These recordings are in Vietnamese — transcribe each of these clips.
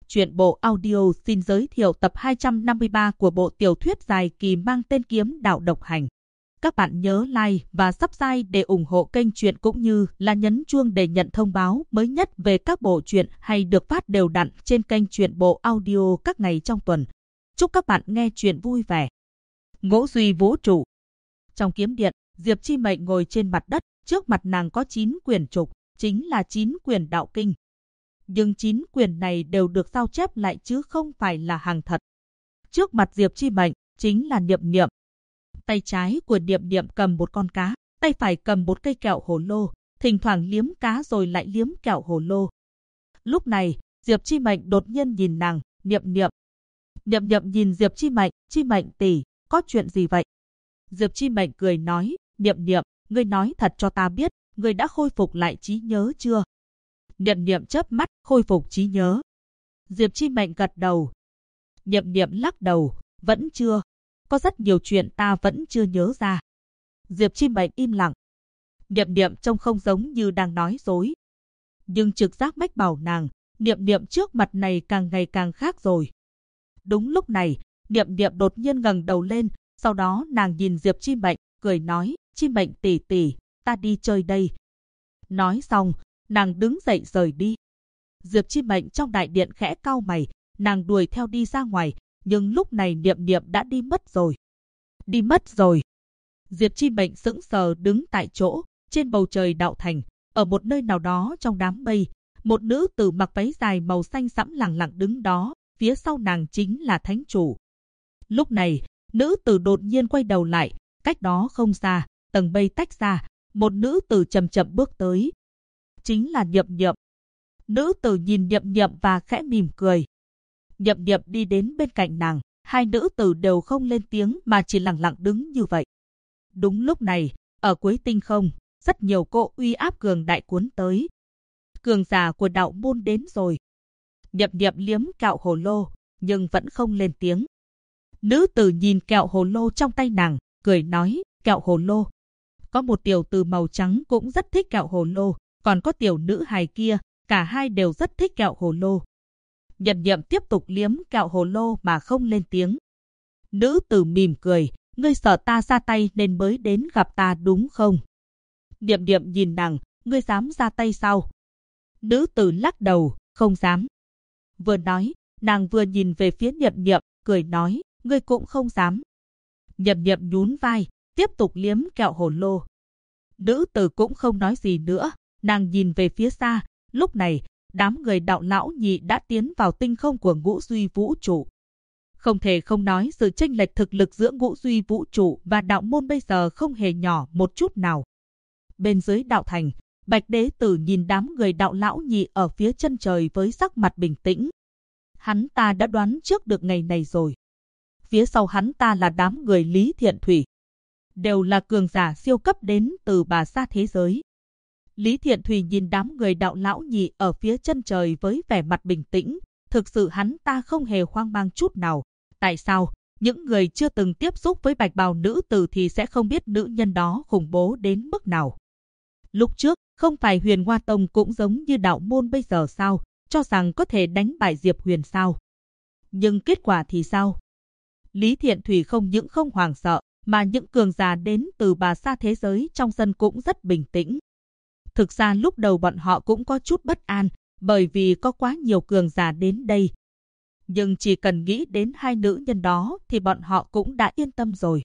Truyện bộ audio xin giới thiệu tập 253 của bộ tiểu thuyết dài kỳ mang tên Kiếm Đạo Độc Hành. Các bạn nhớ like và subscribe để ủng hộ kênh truyện cũng như là nhấn chuông để nhận thông báo mới nhất về các bộ truyện hay được phát đều đặn trên kênh truyện bộ audio các ngày trong tuần. Chúc các bạn nghe truyện vui vẻ. Ngũ Duy Vũ Trụ. Trong kiếm điện, Diệp Chi Mệnh ngồi trên mặt đất, trước mặt nàng có 9 quyển trục, chính là 9 quyển đạo kinh. Nhưng 9 quyển này đều được sao chép lại chứ không phải là hàng thật. Trước mặt Diệp Chi Mệnh chính là Niệm Niệm. Tay trái của Niệm Niệm cầm một con cá, tay phải cầm một cây kẹo hồ lô, thỉnh thoảng liếm cá rồi lại liếm kẹo hồ lô. Lúc này, Diệp Chi Mệnh đột nhiên nhìn nàng, Niệm Niệm. Niệm Niệm nhìn Diệp Chi Mệnh, Chi Mệnh tỷ, có chuyện gì vậy? Diệp Chi Mệnh cười nói, Niệm Niệm, ngươi nói thật cho ta biết, ngươi đã khôi phục lại trí nhớ chưa? Niệm Niệm chớp mắt, khôi phục trí nhớ. Diệp Chi Mệnh gật đầu. Niệm Niệm lắc đầu, vẫn chưa. Có rất nhiều chuyện ta vẫn chưa nhớ ra. Diệp Chi Mệnh im lặng. Niệm Niệm trông không giống như đang nói dối. Nhưng trực giác mách bảo nàng, Niệm Niệm trước mặt này càng ngày càng khác rồi. Đúng lúc này, Niệm Niệm đột nhiên ngẩng đầu lên, sau đó nàng nhìn Diệp Chi Mệnh, cười nói, Chi Mệnh tỷ tỷ, ta đi chơi đây. Nói xong, nàng đứng dậy rời đi. Diệp Chi Mệnh trong đại điện khẽ cau mày, nàng đuổi theo đi ra ngoài, nhưng lúc này Niệm Niệm đã đi mất rồi. Đi mất rồi. Diệp Chi Mệnh sững sờ đứng tại chỗ, trên bầu trời đạo thành, ở một nơi nào đó trong đám mây, một nữ tử mặc váy dài màu xanh sẫm lẳng lặng đứng đó, phía sau nàng chính là thánh chủ. Lúc này, nữ tử đột nhiên quay đầu lại, cách đó không xa, tầng mây tách ra, một nữ tử chậm chậm bước tới. Chính là Niệm Niệm. Nữ tử nhìn Niệm Niệm và khẽ mỉm cười. Niệm Niệm đi đến bên cạnh nàng, hai nữ tử đều không lên tiếng mà chỉ lặng lặng đứng như vậy. Đúng lúc này, ở cuối tinh không, rất nhiều cỗ uy áp cường đại cuốn tới. Cường giả của đạo môn đến rồi. Niệm Niệm liếm kẹo hồ lô, nhưng vẫn không lên tiếng. Nữ tử nhìn kẹo hồ lô trong tay nàng, cười nói, kẹo hồ lô. Có một tiểu tử màu trắng cũng rất thích kẹo hồ lô, còn có tiểu nữ hài kia, cả hai đều rất thích kẹo hồ lô. Niệm Niệm tiếp tục liếm kẹo hồ lô mà không lên tiếng. Nữ tử mỉm cười, ngươi sợ ta ra tay nên mới đến gặp ta đúng không? Niệm Niệm nhìn nàng, ngươi dám ra tay sao? Nữ tử lắc đầu, không dám. Vừa nói, nàng vừa nhìn về phía Niệm Niệm, cười nói, ngươi cũng không dám. Niệm Niệm nhún vai, tiếp tục liếm kẹo hồ lô. Nữ tử cũng không nói gì nữa, nàng nhìn về phía xa, lúc này, đám người đạo lão nhị đã tiến vào tinh không của Ngũ Duy Vũ Trụ. Không thể không nói sự chênh lệch thực lực giữa Ngũ Duy Vũ Trụ và đạo môn bây giờ không hề nhỏ một chút nào. Bên dưới đạo thành, Bạch Đế Tử nhìn đám người đạo lão nhị ở phía chân trời với sắc mặt bình tĩnh. Hắn ta đã đoán trước được ngày này rồi. Phía sau hắn ta là đám người Lý Thiện Thủy. Đều là cường giả siêu cấp đến từ bà sa thế giới. Lý Thiện Thủy nhìn đám người đạo lão nhị ở phía chân trời với vẻ mặt bình tĩnh. Thực sự hắn ta không hề hoang mang chút nào. Tại sao? Những người chưa từng tiếp xúc với bạch bào nữ tử thì sẽ không biết nữ nhân đó khủng bố đến mức nào. Lúc trước, không phải Huyền Hoa Tông cũng giống như đạo môn bây giờ sao? Cho rằng có thể đánh bại Diệp Huyền sao? Nhưng kết quả thì sao? Lý Thiện Thủy không những không hoảng sợ, mà những cường giả đến từ bà sa thế giới trong sân cũng rất bình tĩnh. Thực ra lúc đầu bọn họ cũng có chút bất an, bởi vì có quá nhiều cường giả đến đây. Nhưng chỉ cần nghĩ đến hai nữ nhân đó thì bọn họ cũng đã yên tâm rồi.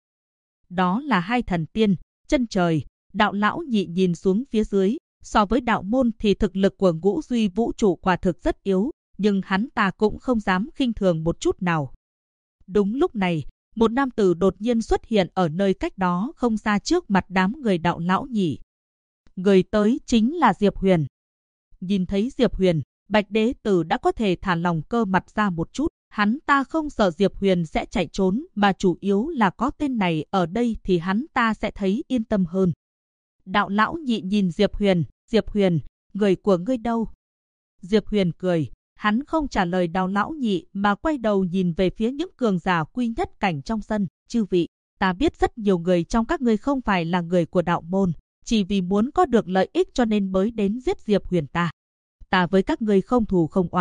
Đó là hai thần tiên, chân trời, đạo lão nhị nhìn xuống phía dưới. So với đạo môn thì thực lực của Ngũ Duy Vũ Trụ quả thực rất yếu, nhưng hắn ta cũng không dám khinh thường một chút nào. Đúng lúc này, một nam tử đột nhiên xuất hiện ở nơi cách đó không xa trước mặt đám người đạo lão nhị. Người tới chính là Diệp Huyền. Nhìn thấy Diệp Huyền, Bạch Đế Tử đã có thể thả lòng cơ mặt ra một chút. Hắn ta không sợ Diệp Huyền sẽ chạy trốn, mà chủ yếu là có tên này ở đây thì hắn ta sẽ thấy yên tâm hơn. Đạo lão nhị nhìn Diệp Huyền, người của ngươi đâu? Diệp Huyền cười, hắn không trả lời đạo lão nhị mà quay đầu nhìn về phía những cường giả quy nhất cảnh trong sân. Chư vị, ta biết rất nhiều người trong các ngươi không phải là người của đạo môn, chỉ vì muốn có được lợi ích cho nên mới đến giết Diệp Huyền ta. Ta với các ngươi không thù không oán,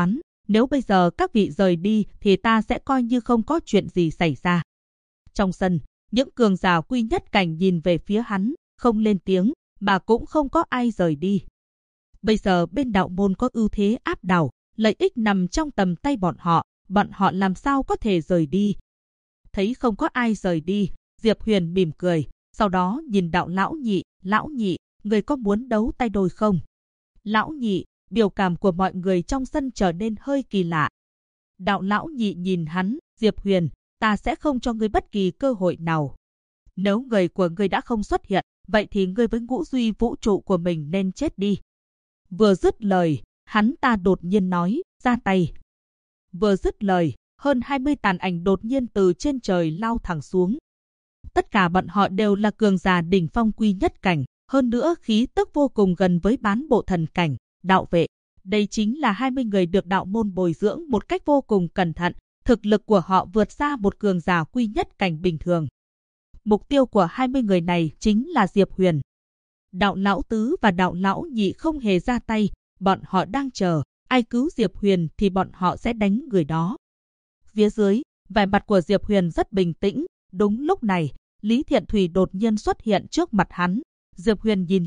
Nếu bây giờ các vị rời đi thì ta sẽ coi như không có chuyện gì xảy ra. Trong sân, những cường giả quy nhất cảnh nhìn về phía hắn, không lên tiếng, mà cũng không có ai rời đi. Bây giờ bên đạo môn có ưu thế áp đảo, lợi ích nằm trong tầm tay bọn họ làm sao có thể rời đi. Thấy không có ai rời đi, Diệp Huyền mỉm cười, sau đó nhìn đạo lão nhị, người có muốn đấu tay đôi không? Lão nhị, biểu cảm của mọi người trong sân trở nên hơi kỳ lạ. Đạo lão nhị nhìn hắn, Diệp Huyền, ta sẽ không cho ngươi bất kỳ cơ hội nào. Nếu người của ngươi đã không xuất hiện, vậy thì ngươi với ngũ duy vũ trụ của mình nên chết đi. Vừa dứt lời, hắn ta đột nhiên nói, ra tay. Vừa dứt lời, hơn 20 tàn ảnh đột nhiên từ trên trời lao thẳng xuống. Tất cả bọn họ đều là cường giả đỉnh phong quy nhất cảnh, hơn nữa khí tức vô cùng gần với bán bộ thần cảnh, đạo vệ. Đây chính là 20 người được đạo môn bồi dưỡng một cách vô cùng cẩn thận, thực lực của họ vượt xa một cường giả quy nhất cảnh bình thường. Mục tiêu của 20 người này chính là Diệp Huyền. Đạo lão tứ và đạo lão nhị không hề ra tay, bọn họ đang chờ, ai cứu Diệp Huyền thì bọn họ sẽ đánh người đó. Phía dưới, vẻ mặt của Diệp Huyền rất bình tĩnh, đúng lúc này, Lý Thiện Thủy đột nhiên xuất hiện trước mặt hắn. Diệp Huyền nhìn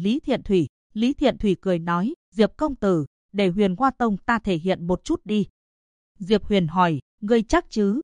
Lý Thiện Thủy cười nói, Diệp công tử, để Huyền Hoa Tông ta thể hiện một chút đi. Diệp Huyền hỏi, ngươi chắc chứ?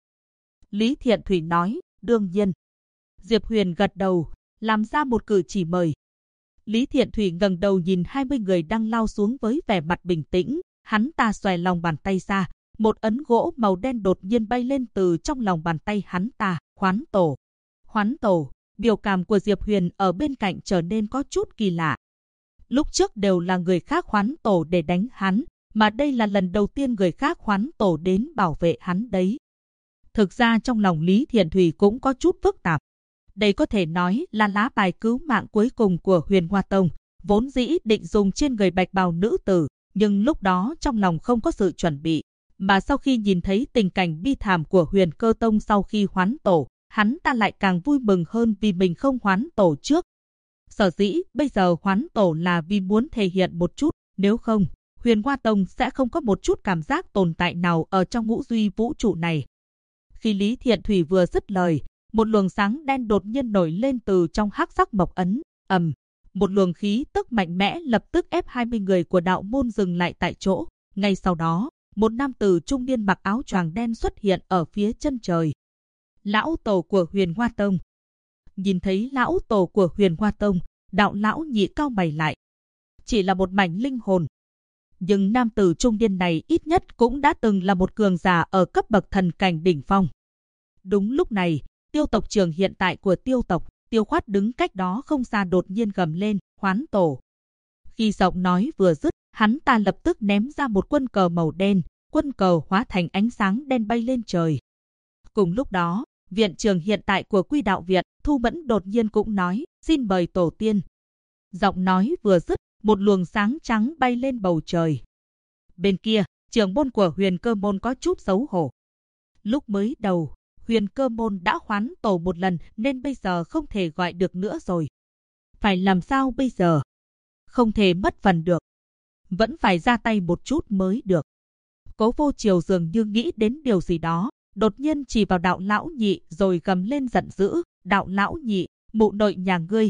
Lý Thiện Thủy nói, đương nhiên. Diệp Huyền gật đầu, làm ra một cử chỉ mời. Lý Thiện Thủy ngẩng đầu nhìn 20 người đang lao xuống với vẻ mặt bình tĩnh, hắn ta xòe lòng bàn tay ra, một ấn gỗ màu đen đột nhiên bay lên từ trong lòng bàn tay hắn ta, Hoán Tổ. Hoán Tổ, biểu cảm của Diệp Huyền ở bên cạnh trở nên có chút kỳ lạ. Lúc trước đều là người khác Hoán Tổ để đánh hắn, mà đây là lần đầu tiên người khác Hoán Tổ đến bảo vệ hắn đấy. Thực ra trong lòng Lý Thiện Thủy cũng có chút phức tạp. Đây có thể nói là lá bài cứu mạng cuối cùng của Huyền Hoa Tông, vốn dĩ định dùng trên người bạch bào nữ tử, nhưng lúc đó trong lòng không có sự chuẩn bị. Mà sau khi nhìn thấy tình cảnh bi thảm của Huyền Cơ Tông sau khi Hoán Tổ, hắn ta lại càng vui mừng hơn vì mình không Hoán Tổ trước. Sở dĩ bây giờ Hoán Tổ là vì muốn thể hiện một chút, nếu không, Huyền Hoa Tông sẽ không có một chút cảm giác tồn tại nào ở trong ngũ duy vũ trụ này. Khi Lý Thiện Thủy vừa dứt lời, một luồng sáng đen đột nhiên nổi lên từ trong hắc sắc mộc ấn, một luồng khí tức mạnh mẽ lập tức ép 20 người của đạo môn dừng lại tại chỗ. Ngay sau đó, một nam tử trung niên mặc áo choàng đen xuất hiện ở phía chân trời. Lão tổ của Huyền Hoa Tông. Nhìn thấy lão tổ của Huyền Hoa Tông, đạo lão nhị cau mày lại. Chỉ là một mảnh linh hồn. Nhưng nam tử trung niên này ít nhất cũng đã từng là một cường giả ở cấp bậc thần cảnh đỉnh phong. Đúng lúc này, Tiêu tộc trưởng hiện tại của Tiêu tộc, Tiêu Khoát đứng cách đó không xa đột nhiên gầm lên, Hoán Tổ. Khi giọng nói vừa dứt, hắn ta lập tức ném ra một quân cờ màu đen, quân cờ hóa thành ánh sáng đen bay lên trời. Cùng lúc đó, viện trưởng hiện tại của Quy Đạo Viện, Thu Mẫn đột nhiên cũng nói, xin mời tổ tiên. Giọng nói vừa dứt, một luồng sáng trắng bay lên bầu trời. Bên kia, trưởng môn của Huyền Cơ Môn có chút xấu hổ. Lúc mới đầu, Huyền Cơ Môn đã Hoán Tổ một lần nên bây giờ không thể gọi được nữa rồi. Phải làm sao bây giờ? Không thể mất phần được. Vẫn phải ra tay một chút mới được. Cố Vô Triều dường như nghĩ đến điều gì đó, đột nhiên chỉ vào đạo lão nhị rồi gầm lên giận dữ, đạo lão nhị, mụ nội nhà ngươi.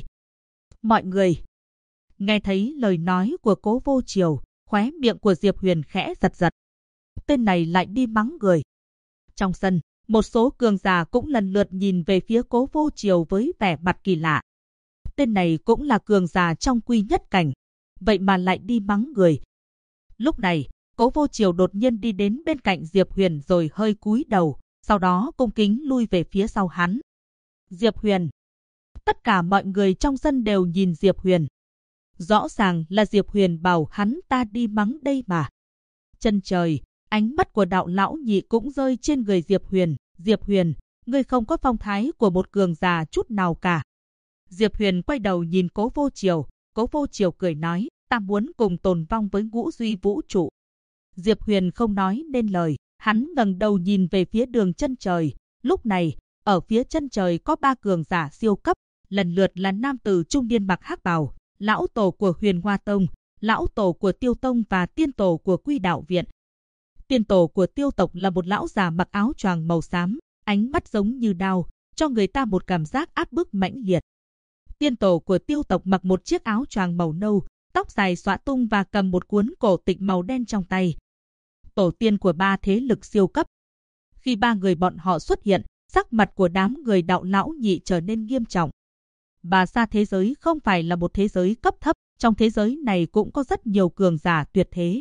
Mọi người nghe thấy lời nói của Cố Vô Triều, khóe miệng của Diệp Huyền khẽ giật giật. Tên này lại đi mắng người. Trong sân, một số cường giả cũng lần lượt nhìn về phía Cố Vô Triều với vẻ mặt kỳ lạ. Tên này cũng là cường giả trong quy nhất cảnh, vậy mà lại đi mắng người. Lúc này, Cố Vô Triều đột nhiên đi đến bên cạnh Diệp Huyền rồi hơi cúi đầu, sau đó cung kính lui về phía sau hắn. Diệp Huyền. Tất cả mọi người trong sân đều nhìn Diệp Huyền. Rõ ràng là Diệp Huyền bảo hắn ta đi mắng đây mà. Chân trời, ánh mắt của đạo lão nhị cũng rơi trên người Diệp Huyền. Diệp Huyền, ngươi không có phong thái của một cường giả chút nào cả. Diệp Huyền quay đầu nhìn Cố Vô Triều. Cố Vô Triều cười nói, ta muốn cùng tồn vong với ngũ duy vũ trụ. Diệp Huyền không nói nên lời, hắn ngẩng đầu nhìn về phía đường chân trời. Lúc này, ở phía chân trời có 3 cường giả siêu cấp, lần lượt là nam tử trung niên mặc hắc bào, lão tổ của Huyền Hoa Tông, lão tổ của Tiêu Tông và tiên tổ của Quy Đạo Viện. Tiên tổ của Tiêu tộc là một lão già mặc áo choàng màu xám, ánh mắt giống như đao, cho người ta một cảm giác áp bức mãnh liệt. Tiên tổ của Tiêu tộc mặc một chiếc áo choàng màu nâu, tóc dài xõa tung và cầm một cuốn cổ tịch màu đen trong tay. Tổ tiên của ba thế lực siêu cấp. Khi ba người bọn họ xuất hiện, sắc mặt của đám người Đạo Lão Nhị trở nên nghiêm trọng. Bà Sa thế giới không phải là một thế giới cấp thấp, trong thế giới này cũng có rất nhiều cường giả tuyệt thế.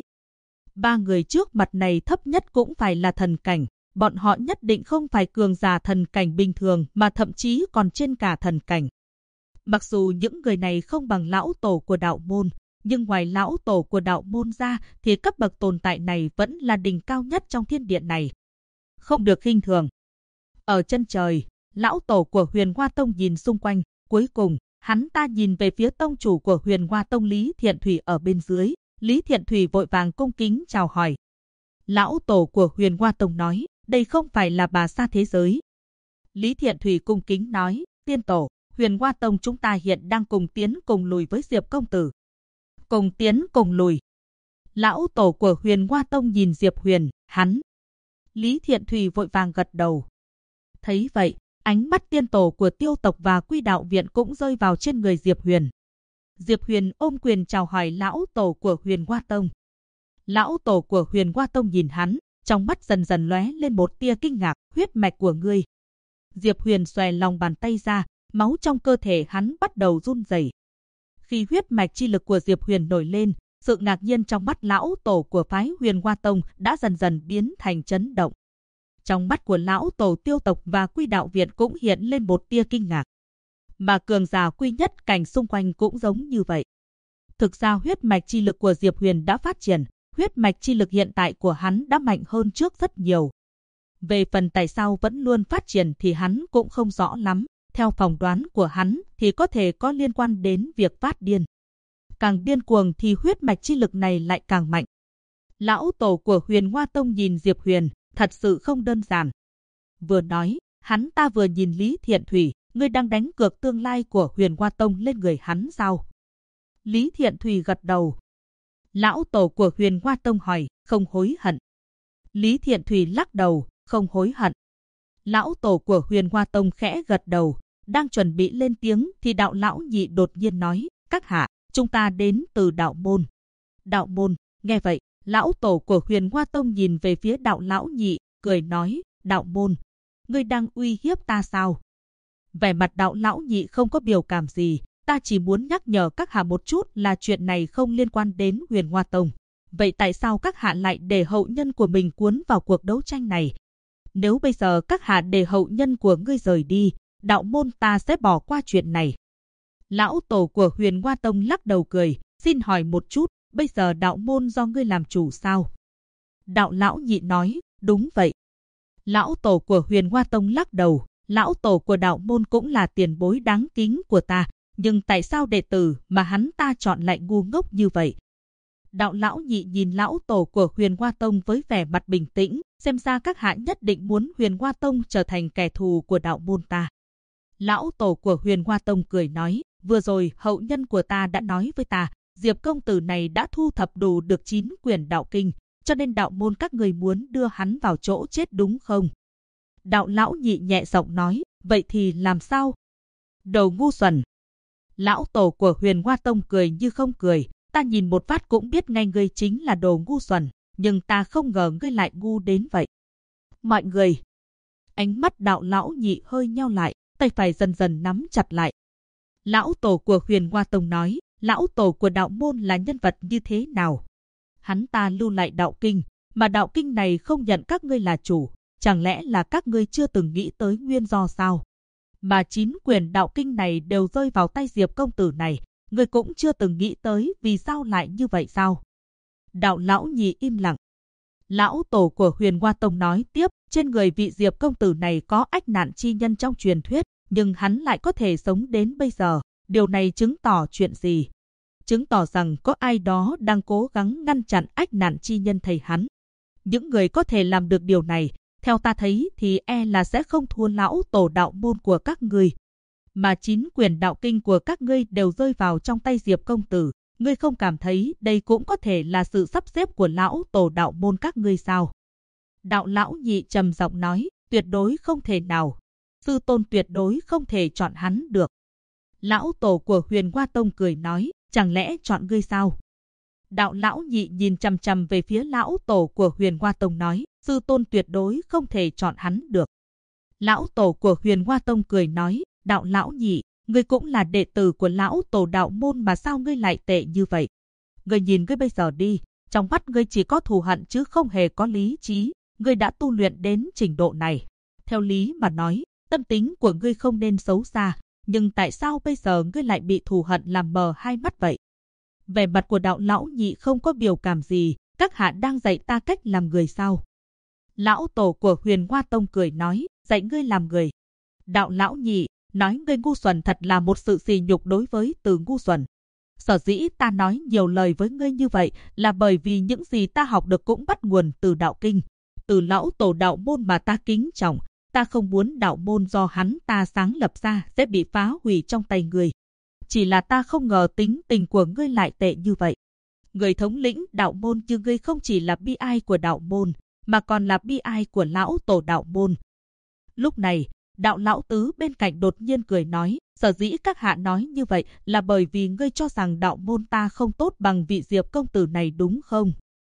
Ba người trước mặt này thấp nhất cũng phải là thần cảnh, bọn họ nhất định không phải cường giả thần cảnh bình thường mà thậm chí còn trên cả thần cảnh. Mặc dù những người này không bằng lão tổ của đạo môn, nhưng ngoài lão tổ của đạo môn ra thì cấp bậc tồn tại này vẫn là đỉnh cao nhất trong thiên địa này. Không được khinh thường. Ở chân trời, lão tổ của Huyền Hoa Tông nhìn xung quanh, cuối cùng, hắn ta nhìn về phía tông chủ của Huyền Hoa Tông Lý Thiện Thủy ở bên dưới. Lý Thiện Thủy vội vàng cung kính chào hỏi. Lão tổ của Huyền Hoa Tông nói, đây không phải là bà Sa thế giới. Lý Thiện Thủy cung kính nói, tiên tổ, Huyền Hoa Tông chúng ta hiện đang cùng tiến cùng lùi với Diệp công tử. Cùng tiến cùng lùi. Lão tổ của Huyền Hoa Tông nhìn Diệp Huyền, hắn. Lý Thiện Thủy vội vàng gật đầu. Thấy vậy, ánh mắt tiên tổ của Tiêu tộc và Quy Đạo Viện cũng rơi vào trên người Diệp Huyền. Diệp Huyền ôm quyền chào hỏi lão tổ của Huyền Hoa Tông. Lão tổ của Huyền Hoa Tông nhìn hắn, trong mắt dần dần lóe lên một tia kinh ngạc, huyết mạch của ngươi. Diệp Huyền xòe lòng bàn tay ra, máu trong cơ thể hắn bắt đầu run rẩy. Khi huyết mạch chi lực của Diệp Huyền nổi lên, sự ngạc nhiên trong mắt lão tổ của phái Huyền Hoa Tông đã dần dần biến thành chấn động. Trong mắt của lão tổ Tiêu tộc và Quy Đạo Viện cũng hiện lên một tia kinh ngạc. Mà cường giả quy nhất cảnh xung quanh cũng giống như vậy. Thực ra huyết mạch chi lực của Diệp Huyền đã phát triển, huyết mạch chi lực hiện tại của hắn đã mạnh hơn trước rất nhiều. Về phần tại sao vẫn luôn phát triển thì hắn cũng không rõ lắm, theo phỏng đoán của hắn thì có thể có liên quan đến việc phát điên. Càng điên cuồng thì huyết mạch chi lực này lại càng mạnh. Lão tổ của Huyền Hoa Tông nhìn Diệp Huyền, thật sự không đơn giản. Vừa nói, hắn ta vừa nhìn Lý Thiện Thủy, ngươi đang đánh cược tương lai của Huyền Hoa Tông lên người hắn sao? Lý Thiện Thủy gật đầu. Lão tổ của Huyền Hoa Tông hỏi, không hối hận. Lý Thiện Thủy lắc đầu, không hối hận. Lão tổ của Huyền Hoa Tông khẽ gật đầu, đang chuẩn bị lên tiếng thì Đạo Lão Nhị đột nhiên nói, các hạ, chúng ta đến từ đạo môn. Đạo môn, nghe vậy, lão tổ của Huyền Hoa Tông nhìn về phía Đạo Lão Nhị, cười nói, đạo môn, ngươi đang uy hiếp ta sao? Vẻ mặt Đạo Lão Nhị không có biểu cảm gì, ta chỉ muốn nhắc nhở các hạ một chút là chuyện này không liên quan đến Huyền Hoa Tông. Vậy tại sao các hạ lại để hậu nhân của mình cuốn vào cuộc đấu tranh này? Nếu bây giờ các hạ để hậu nhân của ngươi rời đi, đạo môn ta sẽ bỏ qua chuyện này. Lão tổ của Huyền Hoa Tông lắc đầu cười, xin hỏi một chút, bây giờ đạo môn do ngươi làm chủ sao? Đạo Lão Nhị nói, đúng vậy. Lão tổ của Huyền Hoa Tông lắc đầu, lão tổ của đạo môn cũng là tiền bối đáng kính của ta, nhưng tại sao đệ tử mà hắn ta chọn lại ngu ngốc như vậy? Đạo Lão Nhị nhìn lão tổ của Huyền Hoa Tông với vẻ mặt bình tĩnh, xem ra các hạ nhất định muốn Huyền Hoa Tông trở thành kẻ thù của đạo môn ta. Lão tổ của Huyền Hoa Tông cười nói, vừa rồi hậu nhân của ta đã nói với ta, Diệp công tử này đã thu thập đủ được 9 quyển đạo kinh, cho nên đạo môn các người muốn đưa hắn vào chỗ chết đúng không? Đạo Lão Nhị nhẹ giọng nói, vậy thì làm sao? Đồ ngu xuẩn. Lão tổ của Huyền Hoa Tông cười như không cười, ta nhìn một phát cũng biết ngay ngươi chính là đồ ngu xuẩn, nhưng ta không ngờ ngươi lại ngu đến vậy. Mọi người. Ánh mắt Đạo Lão Nhị hơi nheo lại, tay phải dần dần nắm chặt lại. Lão tổ của Huyền Hoa Tông nói, lão tổ của đạo môn là nhân vật như thế nào? Hắn ta lưu lại đạo kinh, mà đạo kinh này không nhận các ngươi là chủ, chẳng lẽ là các ngươi chưa từng nghĩ tới nguyên do sao? Mà 9 quyển đạo kinh này đều rơi vào tay Diệp công tử này, ngươi cũng chưa từng nghĩ tới vì sao lại như vậy sao? Đạo Lão Nhị im lặng. Lão tổ của Huyền Hoa Tông nói tiếp, trên người vị Diệp công tử này có ách nạn chi nhân trong truyền thuyết, nhưng hắn lại có thể sống đến bây giờ. Điều này chứng tỏ chuyện gì? Chứng tỏ rằng có ai đó đang cố gắng ngăn chặn ách nạn chi nhân thầy hắn. Những người có thể làm được điều này, theo ta thấy thì e là sẽ không thua lão tổ đạo môn của các ngươi. Mà 9 quyển đạo kinh của các ngươi đều rơi vào trong tay Diệp công tử. Ngươi không cảm thấy đây cũng có thể là sự sắp xếp của lão tổ đạo môn các ngươi sao? Đạo lão nhị trầm giọng nói, tuyệt đối không thể nào. Sư tôn tuyệt đối không thể chọn hắn được. Lão tổ của Huyền Hoa Tông cười nói, chẳng lẽ chọn ngươi sao? Đạo lão nhị nhìn chằm chằm về phía lão tổ của Huyền Hoa Tông nói, sư tôn tuyệt đối không thể chọn hắn được. Lão tổ của Huyền Hoa Tông cười nói, đạo lão nhị, ngươi cũng là đệ tử của lão tổ đạo môn mà sao ngươi lại tệ như vậy? Ngươi nhìn ngươi bây giờ đi, trong mắt ngươi chỉ có thù hận chứ không hề có lý trí, ngươi đã tu luyện đến trình độ này. Theo lý mà nói, tâm tính của ngươi không nên xấu xa, nhưng tại sao bây giờ ngươi lại bị thù hận làm mờ hai mắt vậy? Vẻ mặt của đạo lão nhị không có biểu cảm gì, các hạ đang dạy ta cách làm người sao? Lão tổ của Huyền Hoa Tông cười nói, dạy ngươi làm người. Đạo lão nhị, nói ngươi ngu xuẩn thật là một sự sỉ nhục đối với từ ngu xuẩn. Sở dĩ ta nói nhiều lời với ngươi như vậy là bởi vì những gì ta học được cũng bắt nguồn từ đạo kinh, từ lão tổ đạo môn mà ta kính trọng. Ta không muốn đạo môn do hắn ta sáng lập ra sẽ bị phá hủy trong tay ngươi. Chỉ là ta không ngờ tính tình của ngươi lại tệ như vậy. Người thống lĩnh đạo môn như ngươi không chỉ là bi ai của đạo môn, mà còn là bi ai của lão tổ đạo môn. Lúc này, đạo lão tứ bên cạnh đột nhiên cười nói, sở dĩ các hạ nói như vậy là bởi vì ngươi cho rằng đạo môn ta không tốt bằng vị Diệp công tử này đúng không?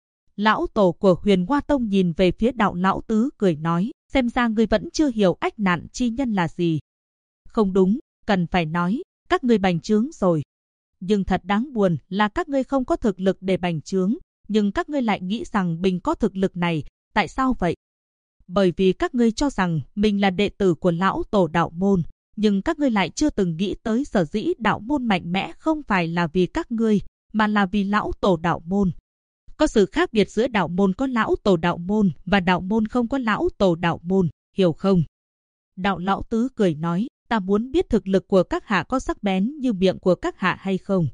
Lão tổ của Huyền Hoa Tông nhìn về phía đạo lão tứ cười nói, xem ra ngươi vẫn chưa hiểu ách nạn chi nhân là gì. Không đúng, cần phải nói, các ngươi bành trướng rồi. Nhưng thật đáng buồn là các ngươi không có thực lực để bành trướng, nhưng các ngươi lại nghĩ rằng mình có thực lực này, tại sao vậy? Bởi vì các ngươi cho rằng mình là đệ tử của lão tổ đạo môn, nhưng các ngươi lại chưa từng nghĩ tới sở dĩ đạo môn mạnh mẽ không phải là vì các ngươi, mà là vì lão tổ đạo môn. Có sự khác biệt giữa đạo môn có lão tổ đạo môn và đạo môn không có lão tổ đạo môn, hiểu không? Đạo lão tứ cười nói, ta muốn biết thực lực của các hạ có sắc bén như miệng của các hạ hay không?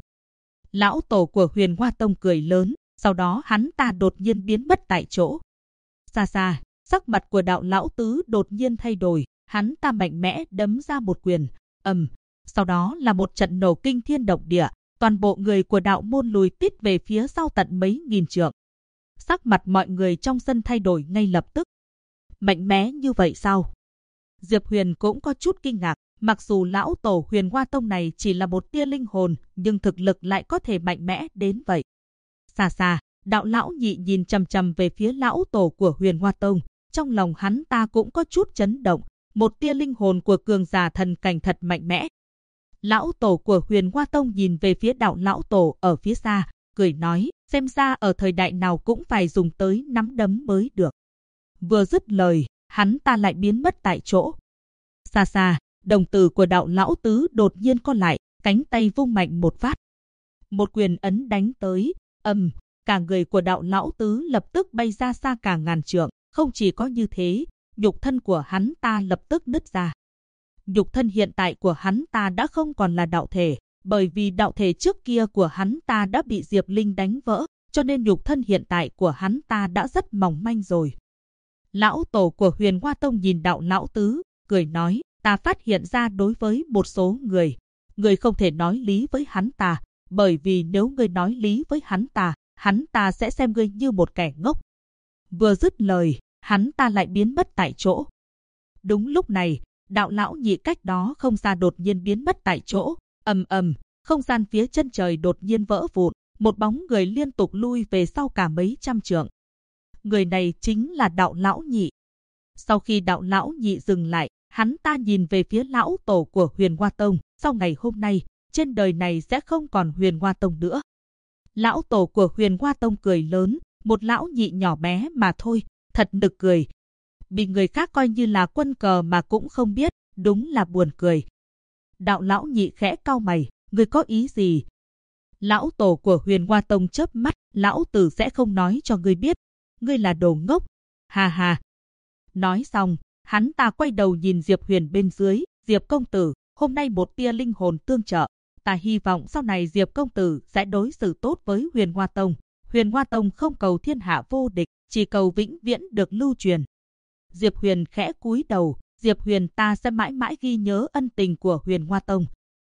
Lão tổ của Huyền Hoa Tông cười lớn, sau đó hắn ta đột nhiên biến mất tại chỗ. Xa xa, sắc mặt của đạo lão tứ đột nhiên thay đổi, hắn ta mạnh mẽ đấm ra một quyền, sau đó là một trận nổ kinh thiên động địa. Toàn bộ người của đạo môn lùi tít về phía sau tận mấy nghìn trượng. Sắc mặt mọi người trong sân thay đổi ngay lập tức. Mạnh mẽ như vậy sao? Diệp Huyền cũng có chút kinh ngạc, mặc dù lão tổ Huyền Hoa Tông này chỉ là một tia linh hồn, nhưng thực lực lại có thể mạnh mẽ đến vậy. Xa xa, đạo lão nhị nhìn chằm chằm về phía lão tổ của Huyền Hoa Tông, trong lòng hắn ta cũng có chút chấn động, một tia linh hồn của cường giả thần cảnh thật mạnh mẽ. Lão tổ của Huyền Hoa Tông nhìn về phía đạo lão tổ ở phía xa, cười nói, xem ra ở thời đại nào cũng phải dùng tới nắm đấm mới được. Vừa dứt lời, hắn ta lại biến mất tại chỗ. Xa xa, đồng tử của đạo lão tứ đột nhiên co lại, cánh tay vung mạnh một phát. Một quyền ấn đánh tới, cả người của đạo lão tứ lập tức bay ra xa cả ngàn trượng, không chỉ có như thế, nhục thân của hắn ta lập tức nứt ra. Nhục thân hiện tại của hắn ta đã không còn là đạo thể, bởi vì đạo thể trước kia của hắn ta đã bị Diệp Linh đánh vỡ, cho nên nhục thân hiện tại của hắn ta đã rất mỏng manh rồi. Lão tổ của Huyền Hoa Tông nhìn đạo lão tứ, cười nói, ta phát hiện ra đối với một số người không thể nói lý với hắn ta, bởi vì nếu ngươi nói lý với hắn ta sẽ xem ngươi như một kẻ ngốc. Vừa dứt lời, hắn ta lại biến mất tại chỗ. Đúng lúc này, đạo lão nhị cách đó không xa đột nhiên biến mất tại chỗ, không gian phía chân trời đột nhiên vỡ vụn, một bóng người liên tục lui về sau cả mấy trăm trượng. Người này chính là đạo lão nhị. Sau khi đạo lão nhị dừng lại, hắn ta nhìn về phía lão tổ của Huyền Hoa Tông, sau ngày hôm nay, trên đời này sẽ không còn Huyền Hoa Tông nữa. Lão tổ của Huyền Hoa Tông cười lớn, một lão nhị nhỏ bé mà thôi, thật nực cười. Bị người khác coi như là quân cờ mà cũng không biết, đúng là buồn cười. Đạo lão nhị khẽ cau mày, ngươi có ý gì? Lão tổ của Huyền Hoa Tông chớp mắt, lão tử sẽ không nói cho ngươi biết, ngươi là đồ ngốc. Ha ha. Nói xong, hắn ta quay đầu nhìn Diệp Huyền bên dưới, Diệp công tử, hôm nay một tia linh hồn tương trợ, ta hy vọng sau này Diệp công tử sẽ đối xử tốt với Huyền Hoa Tông. Huyền Hoa Tông không cầu thiên hạ vô địch, chỉ cầu vĩnh viễn được lưu truyền. Diệp Huyền khẽ cúi đầu, Diệp Huyền ta sẽ mãi mãi ghi nhớ ân tình của Huyền Hoa Tông.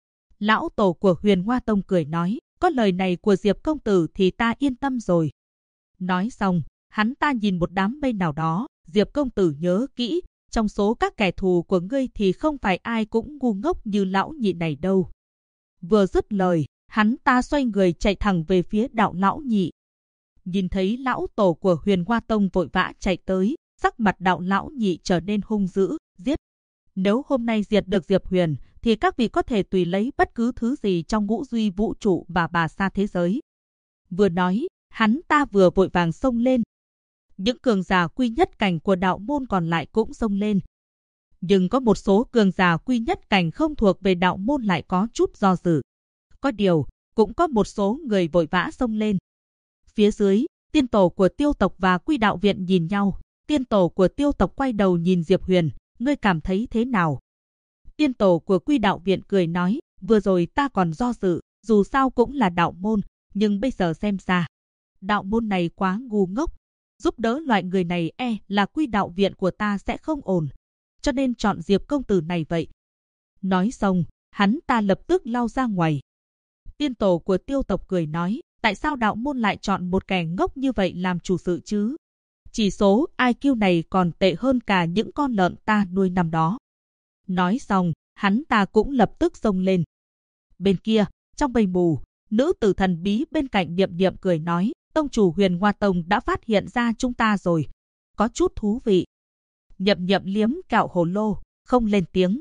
Lão tổ của Huyền Hoa Tông cười nói, có lời này của Diệp công tử thì ta yên tâm rồi. Nói xong, hắn ta nhìn một đám mây nào đó, Diệp công tử nhớ kỹ, trong số các kẻ thù của ngươi thì không phải ai cũng ngu ngốc như lão nhị này đâu. Vừa dứt lời, hắn ta xoay người chạy thẳng về phía đạo lão nhị. Nhìn thấy lão tổ của Huyền Hoa Tông vội vã chạy tới, sắc mặt đạo lão nhị trở nên hung dữ, giết. Nếu hôm nay diệt được Diệp Huyền, thì các vị có thể tùy lấy bất cứ thứ gì trong ngũ duy vũ trụ và bà sa thế giới. Vừa nói, hắn ta vừa vội vàng xông lên. Những cường giả quy nhất cảnh của đạo môn còn lại cũng xông lên. Nhưng có một số cường giả quy nhất cảnh không thuộc về đạo môn lại có chút do dự. Có điều, cũng có một số người vội vã xông lên. Phía dưới, tiên tổ của Tiêu tộc và Quy đạo viện nhìn nhau. Tiên tổ của Tiêu tộc quay đầu nhìn Diệp Huyền, ngươi cảm thấy thế nào? Tiên tổ của Quy đạo viện cười nói, vừa rồi ta còn do dự, dù sao cũng là đạo môn, nhưng bây giờ xem ra, đạo môn này quá ngu ngốc. Giúp đỡ loại người này là Quy đạo viện của ta sẽ không ổn, cho nên chọn Diệp công tử này vậy. Nói xong, hắn ta lập tức lao ra ngoài. Tiên tổ của Tiêu tộc cười nói, tại sao đạo môn lại chọn một kẻ ngốc như vậy làm chủ sự chứ? Chỉ số IQ này còn tệ hơn cả những con lợn ta nuôi năm đó. Nói xong, hắn ta cũng lập tức xông lên. Bên kia, trong mây mù, nữ tử thần bí bên cạnh Niệm Niệm cười nói, tông chủ Huyền Hoa Tông đã phát hiện ra chúng ta rồi. Có chút thú vị. Niệm Niệm liếm kẹo hồ lô, không lên tiếng.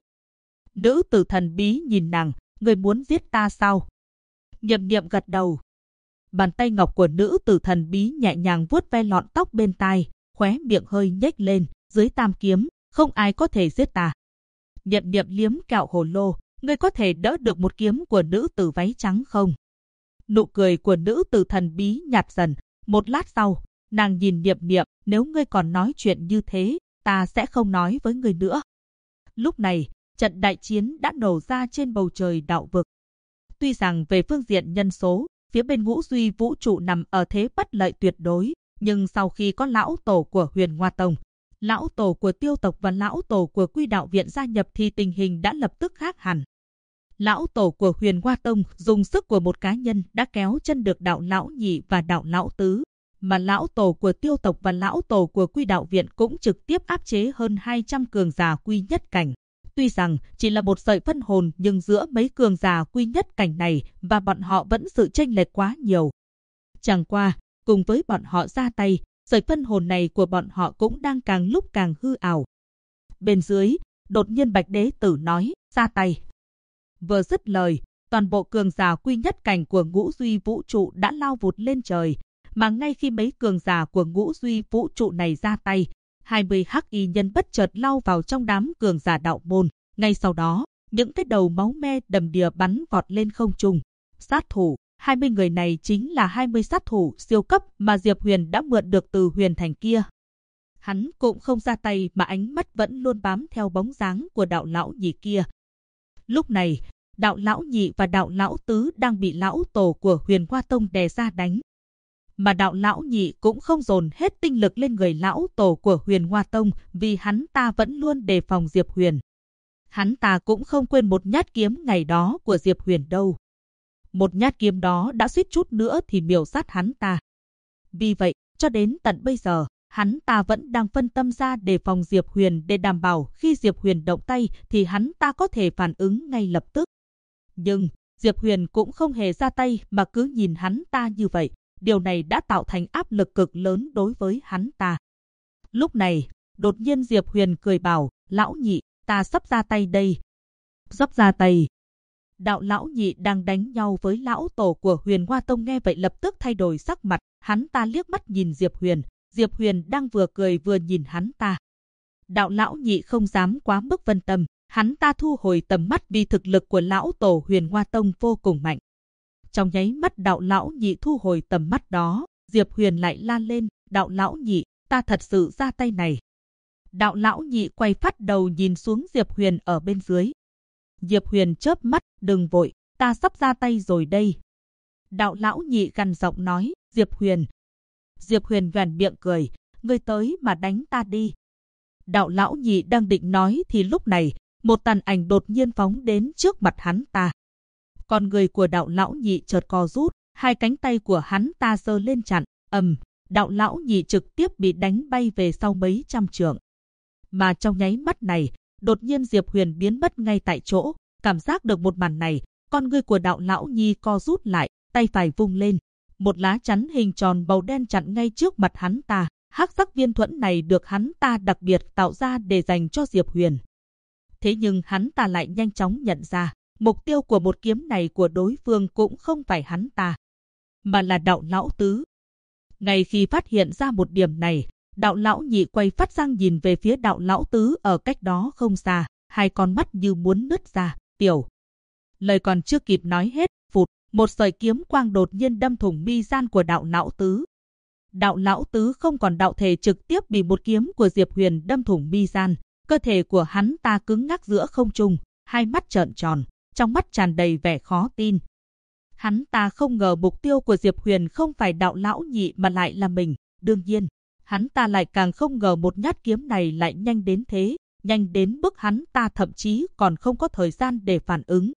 Nữ tử thần bí nhìn nàng, người muốn giết ta sao? Niệm Niệm gật đầu. Bàn tay ngọc của nữ tử thần bí nhẹ nhàng vuốt ve lọn tóc bên tai, khóe miệng hơi nhếch lên, dưới tam kiếm, không ai có thể giết ta. Niệm Niệm liếm kẹo hồ lô, ngươi có thể đỡ được một kiếm của nữ tử váy trắng không? Nụ cười của nữ tử thần bí nhạt dần, một lát sau, nàng nhìn Niệm Niệm, nếu ngươi còn nói chuyện như thế, ta sẽ không nói với ngươi nữa. Lúc này, trận đại chiến đã nổ ra trên bầu trời đạo vực. Tuy rằng về phương diện nhân số, phía bên ngũ duy vũ trụ nằm ở thế bất lợi tuyệt đối, nhưng sau khi có lão tổ của Huyền Hoa Tông, lão tổ của Tiêu tộc và lão tổ của Quy đạo viện gia nhập thì tình hình đã lập tức khác hẳn. Lão tổ của Huyền Hoa Tông dùng sức của một cá nhân đã kéo chân được đạo lão nhị và đạo lão tứ, mà lão tổ của Tiêu tộc và lão tổ của Quy đạo viện cũng trực tiếp áp chế hơn 200 cường giả quy nhất cảnh. Tuy rằng chỉ là một sợi phân hồn, nhưng giữa mấy cường giả quy nhất cảnh này và bọn họ vẫn sự chênh lệch quá nhiều. Chẳng qua, cùng với bọn họ ra tay, sợi phân hồn này của bọn họ cũng đang càng lúc càng hư ảo. Bên dưới, đột nhiên Bạch Đế Tử nói, ra tay. Vừa dứt lời, toàn bộ cường giả quy nhất cảnh của ngũ duy vũ trụ đã lao vụt lên trời, mà ngay khi mấy cường giả của ngũ duy vũ trụ này ra tay, 20 hắc y nhân bất chợt lao vào trong đám cường giả đạo môn. Ngay sau đó, những cái đầu máu me đầm đìa bắn vọt lên không trung. Sát thủ, 20 người này chính là 20 sát thủ siêu cấp mà Diệp Huyền đã mượn được từ Huyền Thành kia. Hắn cũng không ra tay mà ánh mắt vẫn luôn bám theo bóng dáng của đạo lão nhị kia. Lúc này, đạo lão nhị và đạo lão tứ đang bị lão tổ của Huyền Hoa Tông đè ra đánh. Mà đạo lão nhị cũng không dồn hết tinh lực lên người lão tổ của Huyền Hoa Tông, vì hắn ta vẫn luôn đề phòng Diệp Huyền. Hắn ta cũng không quên một nhát kiếm ngày đó của Diệp Huyền đâu. Một nhát kiếm đó đã suýt chút nữa thì miểu sát hắn ta. Vì vậy, cho đến tận bây giờ, hắn ta vẫn đang phân tâm ra đề phòng Diệp Huyền để đảm bảo khi Diệp Huyền động tay thì hắn ta có thể phản ứng ngay lập tức. Nhưng, Diệp Huyền cũng không hề ra tay mà cứ nhìn hắn ta như vậy. Điều này đã tạo thành áp lực cực lớn đối với hắn ta. Lúc này, đột nhiên Diệp Huyền cười bảo, lão nhị, ta sắp ra tay đây. Sắp ra tay. Đạo lão nhị đang đánh nhau với lão tổ của Huyền Hoa Tông nghe vậy lập tức thay đổi sắc mặt, hắn ta liếc mắt nhìn Diệp Huyền đang vừa cười vừa nhìn hắn ta. Đạo lão nhị không dám quá mức phân tâm, hắn ta thu hồi tầm mắt vì thực lực của lão tổ Huyền Hoa Tông vô cùng mạnh. Trong nháy mắt đạo lão nhị thu hồi tầm mắt đó, Diệp Huyền lại la lên, đạo lão nhị, ta thật sự ra tay này. Đạo lão nhị quay phát đầu nhìn xuống Diệp Huyền ở bên dưới. Diệp Huyền chớp mắt, đừng vội, ta sắp ra tay rồi đây. Đạo lão nhị gằn giọng nói, Diệp Huyền. Diệp Huyền gằn miệng cười, ngươi tới mà đánh ta đi. Đạo lão nhị đang định nói thì lúc này, một tàn ảnh đột nhiên phóng đến trước mặt hắn ta. Con người của đạo lão nhị chợt co rút, hai cánh tay của hắn ta giơ lên chặn, đạo lão nhị trực tiếp bị đánh bay về sau mấy trăm trượng. Mà trong nháy mắt này, đột nhiên Diệp Huyền biến mất ngay tại chỗ, cảm giác được một màn này, con ngươi của đạo lão nhị co rút lại, tay phải vung lên. Một lá chắn hình tròn màu đen chặn ngay trước mặt hắn ta, hắc sắc viên thuẫn này được hắn ta đặc biệt tạo ra để dành cho Diệp Huyền. Thế nhưng hắn ta lại nhanh chóng nhận ra, mục tiêu của một kiếm này của đối phương cũng không phải hắn ta, mà là đạo lão tứ. Ngay khi phát hiện ra một điểm này, đạo lão nhị quay phát sang nhìn về phía đạo lão tứ ở cách đó không xa, hai con mắt như muốn nứt ra. Tiểu. Lời còn chưa kịp nói hết, phụt, một sợi kiếm quang đột nhiên đâm thủng mi gian của đạo lão tứ. Đạo lão tứ không còn đạo thể trực tiếp bị một kiếm của Diệp Huyền đâm thủng mi gian, cơ thể của hắn ta cứng ngắc giữa không trung, hai mắt trợn tròn, trong mắt tràn đầy vẻ khó tin. Hắn ta không ngờ mục tiêu của Diệp Huyền không phải đạo lão nhị mà lại là mình, đương nhiên, hắn ta lại càng không ngờ một nhát kiếm này lại nhanh đến thế, nhanh đến mức hắn ta thậm chí còn không có thời gian để phản ứng.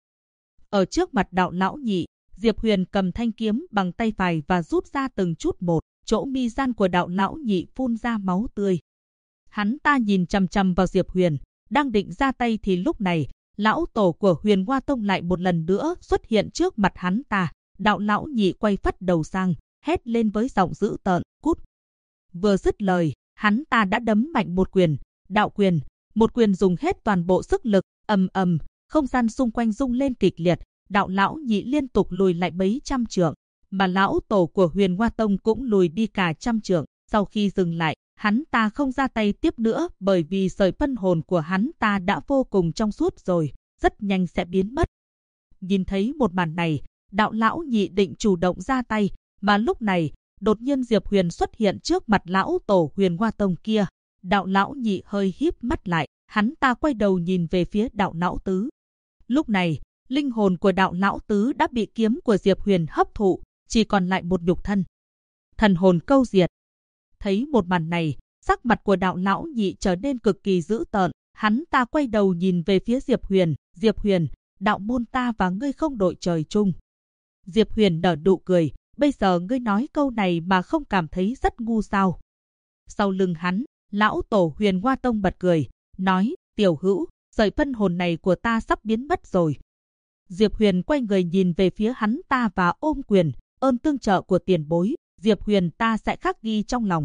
Ở trước mặt đạo lão nhị, Diệp Huyền cầm thanh kiếm bằng tay phải và rút ra từng chút một, chỗ mi gian của đạo lão nhị phun ra máu tươi. Hắn ta nhìn chằm chằm vào Diệp Huyền, đang định ra tay thì lúc này, lão tổ của Huyền Hoa Tông lại một lần nữa xuất hiện trước mặt hắn ta. Đạo lão nhị quay phắt đầu sang, hét lên với giọng dữ tợn, cút. Vừa dứt lời, hắn ta đã đấm mạnh một quyền, đạo quyền, một quyền dùng hết toàn bộ sức lực, ầm ầm, không gian xung quanh rung lên kịch liệt, đạo lão nhị liên tục lùi lại mấy trăm trượng, mà lão tổ của Huyền Hoa Tông cũng lùi đi cả trăm trượng. Sau khi dừng lại, hắn ta không ra tay tiếp nữa bởi vì sợi phân hồn của hắn ta đã vô cùng trong suốt rồi, rất nhanh sẽ biến mất. Nhìn thấy một màn này, đạo lão nhị định chủ động ra tay, mà lúc này, đột nhiên Diệp Huyền xuất hiện trước mặt lão tổ Huyền Hoa Tông kia. Đạo lão nhị hơi híp mắt lại, hắn ta quay đầu nhìn về phía đạo lão tứ. Lúc này, linh hồn của đạo lão tứ đã bị kiếm của Diệp Huyền hấp thụ, chỉ còn lại một nhục thân. Thần hồn câu diệt. Thấy một màn này, sắc mặt của đạo lão nhị trở nên cực kỳ dữ tợn, hắn ta quay đầu nhìn về phía Diệp Huyền. Diệp Huyền, đạo môn ta và ngươi không đội trời chung. Diệp Huyền nở nụ cười, bây giờ ngươi nói câu này mà không cảm thấy rất ngu sao? Sau lưng hắn, lão tổ Huyền Hoa Tông bật cười, nói, tiểu hữu, sợi phân hồn này của ta sắp biến mất rồi. Diệp Huyền quay người nhìn về phía hắn ta và ôm quyền, ơn tương trợ của tiền bối, Diệp Huyền ta sẽ khắc ghi trong lòng.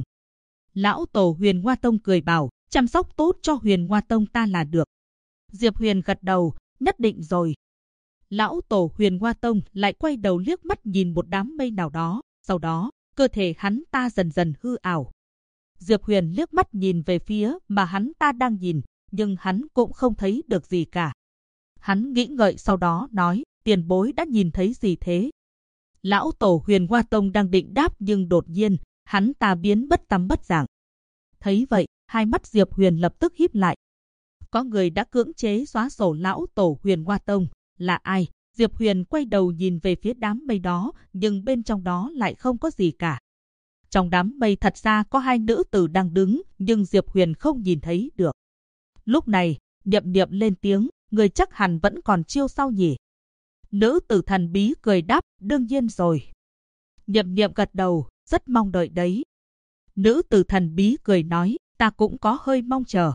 Lão tổ Huyền Hoa Tông cười bảo, chăm sóc tốt cho Huyền Hoa Tông ta là được. Diệp Huyền gật đầu, nhất định rồi. Lão tổ Huyền Hoa Tông lại quay đầu liếc mắt nhìn một đám mây nào đó, sau đó, cơ thể hắn ta dần dần hư ảo. Diệp Huyền liếc mắt nhìn về phía mà hắn ta đang nhìn, nhưng hắn cũng không thấy được gì cả. Hắn nghĩ ngợi sau đó nói, tiền bối đã nhìn thấy gì thế? Lão tổ Huyền Hoa Tông đang định đáp nhưng đột nhiên, hắn ta biến bất tăm bất dạng. Thấy vậy, hai mắt Diệp Huyền lập tức híp lại. Có người đã cưỡng chế xóa sổ lão tổ Huyền Hoa Tông, là ai? Diệp Huyền quay đầu nhìn về phía đám mây đó, nhưng bên trong đó lại không có gì cả. Trong đám mây thật ra có hai nữ tử đang đứng, nhưng Diệp Huyền không nhìn thấy được. Lúc này, Niệm Niệm lên tiếng, người chắc hẳn vẫn còn chiêu sau nhỉ? Nữ tử thần bí cười đáp, đương nhiên rồi. Niệm Niệm gật đầu, rất mong đợi đấy. Nữ tử thần bí cười nói, ta cũng có hơi mong chờ.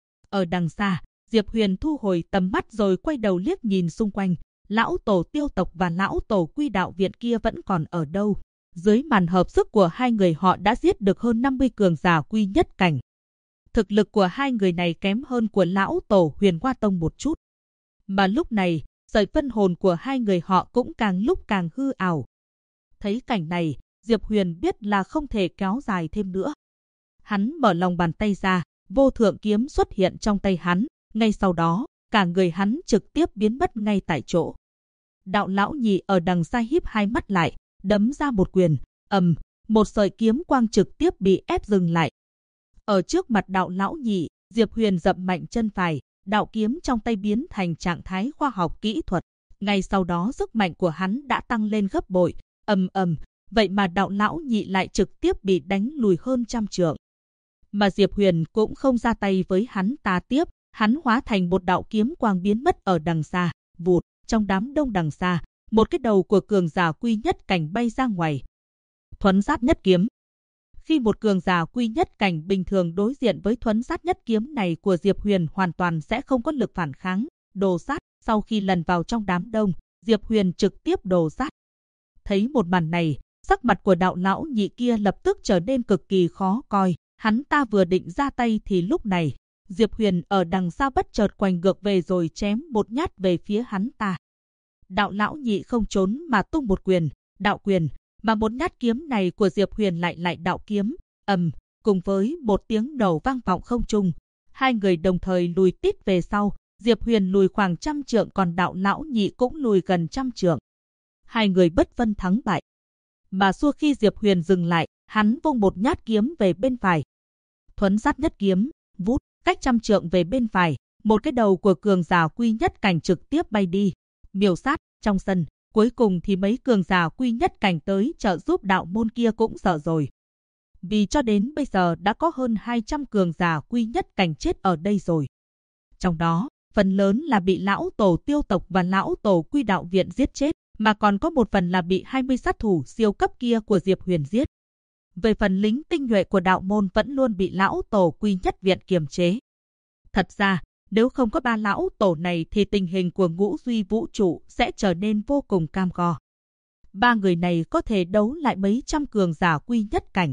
Ở đằng xa, Diệp Huyền thu hồi tầm mắt rồi quay đầu liếc nhìn xung quanh. Lão tổ Tiêu tộc và lão tổ Quy Đạo Viện kia vẫn còn ở đâu? Dưới màn hợp sức của hai người họ đã giết được hơn 50 cường giả quy nhất cảnh. Thực lực của hai người này kém hơn của lão tổ Huyền Hoa Tông một chút. Mà lúc này, sợi phân hồn của hai người họ cũng càng lúc càng hư ảo. Thấy cảnh này, Diệp Huyền biết là không thể kéo dài thêm nữa. Hắn mở lòng bàn tay ra, vô thượng kiếm xuất hiện trong tay hắn. Ngay sau đó, cả người hắn trực tiếp biến mất ngay tại chỗ. Đạo lão nhị ở đằng xa híp hai mắt lại, đấm ra một quyền, một sợi kiếm quang trực tiếp bị ép dừng lại. Ở trước mặt đạo lão nhị, Diệp Huyền dậm mạnh chân phải, đạo kiếm trong tay biến thành trạng thái khoa học kỹ thuật. Ngay sau đó sức mạnh của hắn đã tăng lên gấp bội, vậy mà đạo lão nhị lại trực tiếp bị đánh lùi hơn trăm trượng. Mà Diệp Huyền cũng không ra tay với hắn ta tiếp, hắn hóa thành một đạo kiếm quang biến mất ở đằng xa, vụt, trong đám đông đằng xa, một cái đầu của cường giả quy nhất cảnh bay ra ngoài. Thuấn sát nhất kiếm. Khi một cường giả quy nhất cảnh bình thường đối diện với thuấn sát nhất kiếm này của Diệp Huyền hoàn toàn sẽ không có lực phản kháng, đồ sát. Sau khi lần vào trong đám đông, Diệp Huyền trực tiếp đồ sát. Thấy một màn này, sắc mặt của đạo lão nhị kia lập tức trở nên cực kỳ khó coi. Hắn ta vừa định ra tay thì lúc này, Diệp Huyền ở đằng xa bất chợt quành ngược về rồi chém một nhát về phía hắn ta. Đạo lão nhị không trốn mà tung một quyền, đạo quyền, mà một nhát kiếm này của Diệp Huyền lại đạo kiếm, cùng với một tiếng nổ vang vọng không trung. Hai người đồng thời lùi tít về sau, Diệp Huyền lùi khoảng 100 trượng còn đạo lão nhị cũng lùi gần 100 trượng. Hai người bất phân thắng bại. Mà xua khi Diệp Huyền dừng lại, hắn vung một nhát kiếm về bên phải. Thuấn sát nhất kiếm, vút, cách 100 trượng về bên phải, một cái đầu của cường giả quy nhất cảnh trực tiếp bay đi. Miểu sát, trong sân, cuối cùng thì mấy cường giả quy nhất cảnh tới trợ giúp đạo môn kia cũng sợ rồi. Vì cho đến bây giờ đã có hơn 200 cường giả quy nhất cảnh chết ở đây rồi. Trong đó, phần lớn là bị lão tổ tiêu tộc và lão tổ quy đạo viện giết chết, mà còn có một phần là bị 20 sát thủ siêu cấp kia của Diệp Huyền giết. Về phần lính tinh nhuệ của đạo môn vẫn luôn bị lão tổ quy nhất viện kiềm chế. Thật ra, nếu không có ba lão tổ này thì tình hình của ngũ duy vũ trụ sẽ trở nên vô cùng cam go. Ba người này có thể đấu lại mấy trăm cường giả quy nhất cảnh.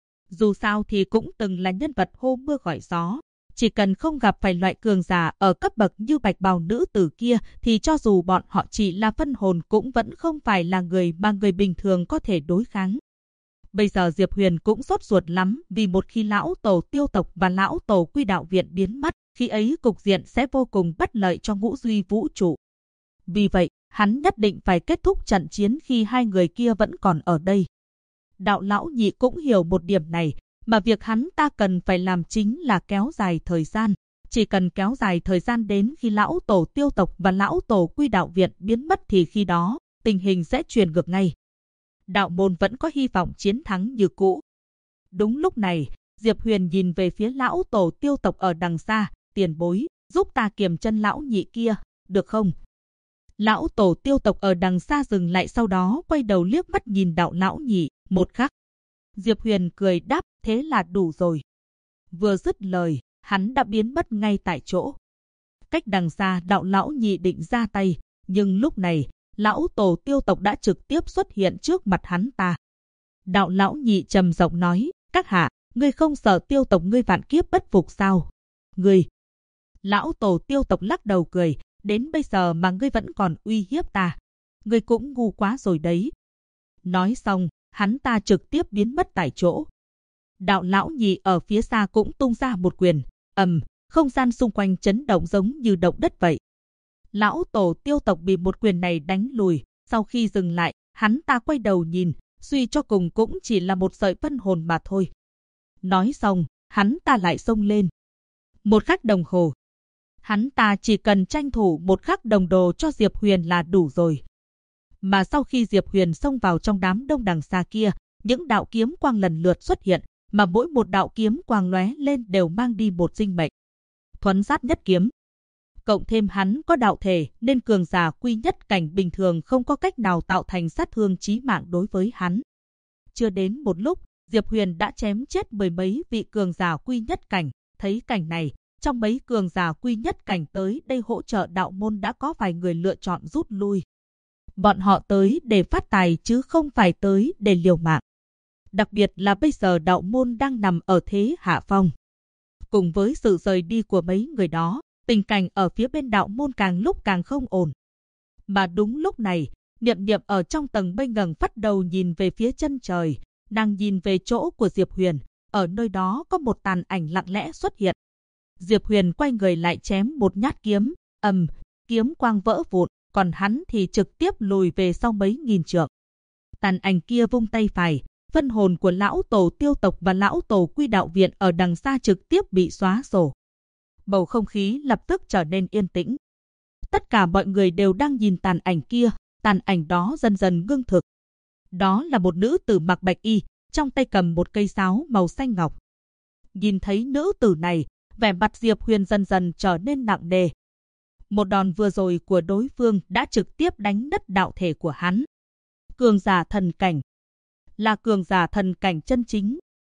Dù sao thì cũng từng là nhân vật hô mưa gọi gió. Chỉ cần không gặp phải loại cường giả ở cấp bậc như bạch bào nữ tử kia thì cho dù bọn họ chỉ là phân hồn cũng vẫn không phải là người mà người bình thường có thể đối kháng. Bây giờ Diệp Huyền cũng sốt ruột lắm vì một khi lão tổ tiêu tộc và lão tổ quy đạo viện biến mất, khi ấy cục diện sẽ vô cùng bất lợi cho ngũ duy vũ trụ. Vì vậy, hắn nhất định phải kết thúc trận chiến khi hai người kia vẫn còn ở đây. Đạo lão nhị cũng hiểu một điểm này, mà việc hắn ta cần phải làm chính là kéo dài thời gian. Chỉ cần kéo dài thời gian đến khi lão tổ tiêu tộc và lão tổ quy đạo viện biến mất thì khi đó, tình hình sẽ chuyển ngược ngay. Đạo môn vẫn có hy vọng chiến thắng như cũ. Đúng lúc này, Diệp Huyền nhìn về phía lão tổ tiêu tộc ở đằng xa, tiền bối, giúp ta kiềm chân lão nhị kia, được không? Lão tổ tiêu tộc ở đằng xa dừng lại sau đó quay đầu liếc mắt nhìn đạo lão nhị, một khắc. Diệp Huyền cười đáp, thế là đủ rồi. Vừa dứt lời, hắn đã biến mất ngay tại chỗ. Cách đằng xa đạo lão nhị định ra tay, nhưng lúc này, lão tổ tiêu tộc đã trực tiếp xuất hiện trước mặt hắn ta. Đạo lão nhị trầm giọng nói, các hạ, ngươi không sợ tiêu tộc ngươi vạn kiếp bất phục sao? Ngươi! Lão tổ tiêu tộc lắc đầu cười, đến bây giờ mà ngươi vẫn còn uy hiếp ta. Ngươi cũng ngu quá rồi đấy. Nói xong, hắn ta trực tiếp biến mất tại chỗ. Đạo lão nhị ở phía xa cũng tung ra một quyền, không gian xung quanh chấn động giống như động đất vậy. Lão tổ tiêu tộc bị một quyền này đánh lùi, sau khi dừng lại, hắn ta quay đầu nhìn, suy cho cùng cũng chỉ là một sợi phân hồn mà thôi. Nói xong, hắn ta lại xông lên. Một khắc đồng hồ. Hắn ta chỉ cần tranh thủ một khắc đồng hồ cho Diệp Huyền là đủ rồi. Mà sau khi Diệp Huyền xông vào trong đám đông đằng xa kia, những đạo kiếm quang lần lượt xuất hiện, mà mỗi một đạo kiếm quang lóe lên đều mang đi một sinh mệnh. Thuấn sát nhất kiếm. Cộng thêm hắn có đạo thể nên cường giả quy nhất cảnh bình thường không có cách nào tạo thành sát thương chí mạng đối với hắn. Chưa đến một lúc, Diệp Huyền đã chém chết mười mấy vị cường giả quy nhất cảnh. Thấy cảnh này, trong mấy cường giả quy nhất cảnh tới đây hỗ trợ đạo môn đã có vài người lựa chọn rút lui. Bọn họ tới để phát tài chứ không phải tới để liều mạng. Đặc biệt là bây giờ đạo môn đang nằm ở thế hạ phong. Cùng với sự rời đi của mấy người đó, tình cảnh ở phía bên đạo môn càng lúc càng không ổn. Mà đúng lúc này, Niệm Niệm ở trong tầng mây ngẩng phát đầu nhìn về phía chân trời, nàng nhìn về chỗ của Diệp Huyền, ở nơi đó có một tàn ảnh lặng lẽ xuất hiện. Diệp Huyền quay người lại chém một nhát kiếm, kiếm quang vỡ vụn, còn hắn thì trực tiếp lùi về sau mấy nghìn trượng. Tàn ảnh kia vung tay phải, phân hồn của lão tổ tiêu tộc và lão tổ quy đạo viện ở đằng xa trực tiếp bị xóa sổ. Bầu không khí lập tức trở nên yên tĩnh. Tất cả mọi người đều đang nhìn tàn ảnh kia, tàn ảnh đó dần dần ngưng thực. Đó là một nữ tử mặc bạch y, trong tay cầm một cây sáo màu xanh ngọc. Nhìn thấy nữ tử này, vẻ mặt Diệp Huyền dần dần trở nên nặng nề. Một đòn vừa rồi của đối phương đã trực tiếp đánh đứt đạo thể của hắn. Cường giả thần cảnh. Là cường giả thần cảnh chân chính.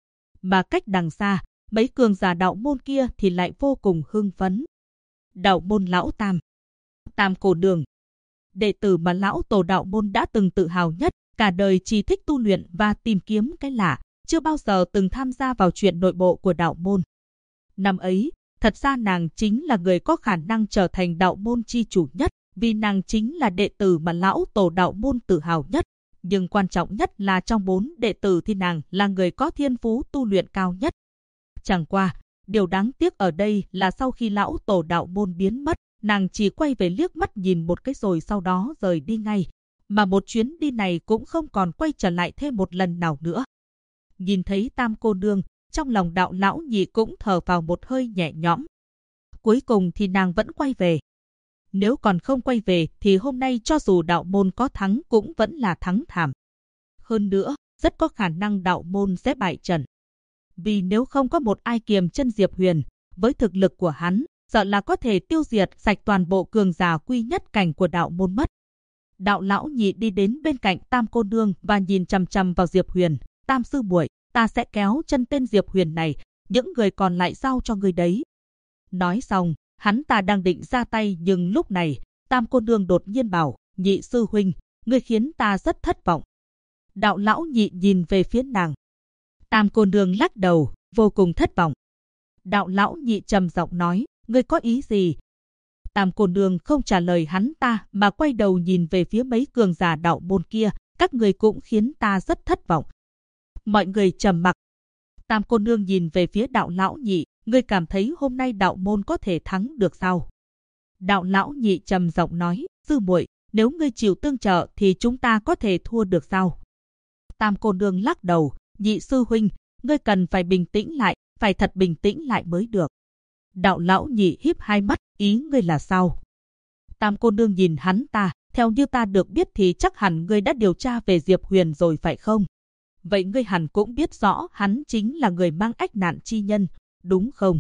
mà cách đằng xa, mấy cường giả đạo môn kia thì lại vô cùng hưng phấn. Đạo môn lão Tam, Tam cô nương, đệ tử mà lão tổ đạo môn đã từng tự hào nhất, cả đời chỉ thích tu luyện và tìm kiếm cái lạ, chưa bao giờ từng tham gia vào chuyện nội bộ của đạo môn. Năm ấy, thật ra nàng chính là người có khả năng trở thành đạo môn chi chủ nhất, vì nàng chính là đệ tử mà lão tổ đạo môn tự hào nhất. Nhưng quan trọng nhất là trong 4 đệ tử thì nàng là người có thiên phú tu luyện cao nhất. Chẳng qua, điều đáng tiếc ở đây là sau khi lão tổ đạo môn biến mất, nàng chỉ quay về liếc mắt nhìn một cái rồi sau đó rời đi ngay. Mà một chuyến đi này cũng không còn quay trở lại thêm một lần nào nữa. Nhìn thấy Tam cô nương, trong lòng Đạo lão nhị cũng thở vào một hơi nhẹ nhõm. Cuối cùng thì nàng vẫn quay về. Nếu còn không quay về thì hôm nay cho dù đạo môn có thắng cũng vẫn là thắng thảm. Hơn nữa, rất có khả năng đạo môn sẽ bại trận. Vì nếu không có một ai kiềm chân Diệp Huyền, với thực lực của hắn, sợ là có thể tiêu diệt sạch toàn bộ cường giả quy nhất cảnh của đạo môn mất. Đạo lão nhị đi đến bên cạnh Tam cô nương và nhìn chằm chằm vào Diệp Huyền. Tam sư muội, ta sẽ kéo chân tên Diệp Huyền này, những người còn lại giao cho ngươi đấy. Nói xong, hắn ta đang định ra tay nhưng lúc này, Tam cô nương đột nhiên bảo, nhị sư huynh, ngươi khiến ta rất thất vọng. Đạo lão nhị nhìn về phía nàng. Tam cô nương lắc đầu, vô cùng thất vọng. Đạo lão nhị trầm giọng nói, ngươi có ý gì? Tam cô nương không trả lời hắn ta mà quay đầu nhìn về phía mấy cường giả đạo môn kia, các người cũng khiến ta rất thất vọng. Mọi người trầm mặc. Tam cô nương nhìn về phía đạo lão nhị, ngươi cảm thấy hôm nay đạo môn có thể thắng được sao? Đạo lão nhị trầm giọng nói, sư muội, nếu ngươi chịu tương trợ thì chúng ta có thể thua được sao? Tam cô nương lắc đầu, nhị sư huynh, ngươi cần phải bình tĩnh lại, phải thật bình tĩnh lại mới được. Đạo lão nhị híp hai mắt, ý ngươi là sao? Tam cô nương nhìn hắn ta, theo như ta được biết thì chắc hẳn ngươi đã điều tra về Diệp Huyền rồi phải không? Vậy ngươi hẳn cũng biết rõ hắn chính là người mang ách nạn chi nhân, đúng không?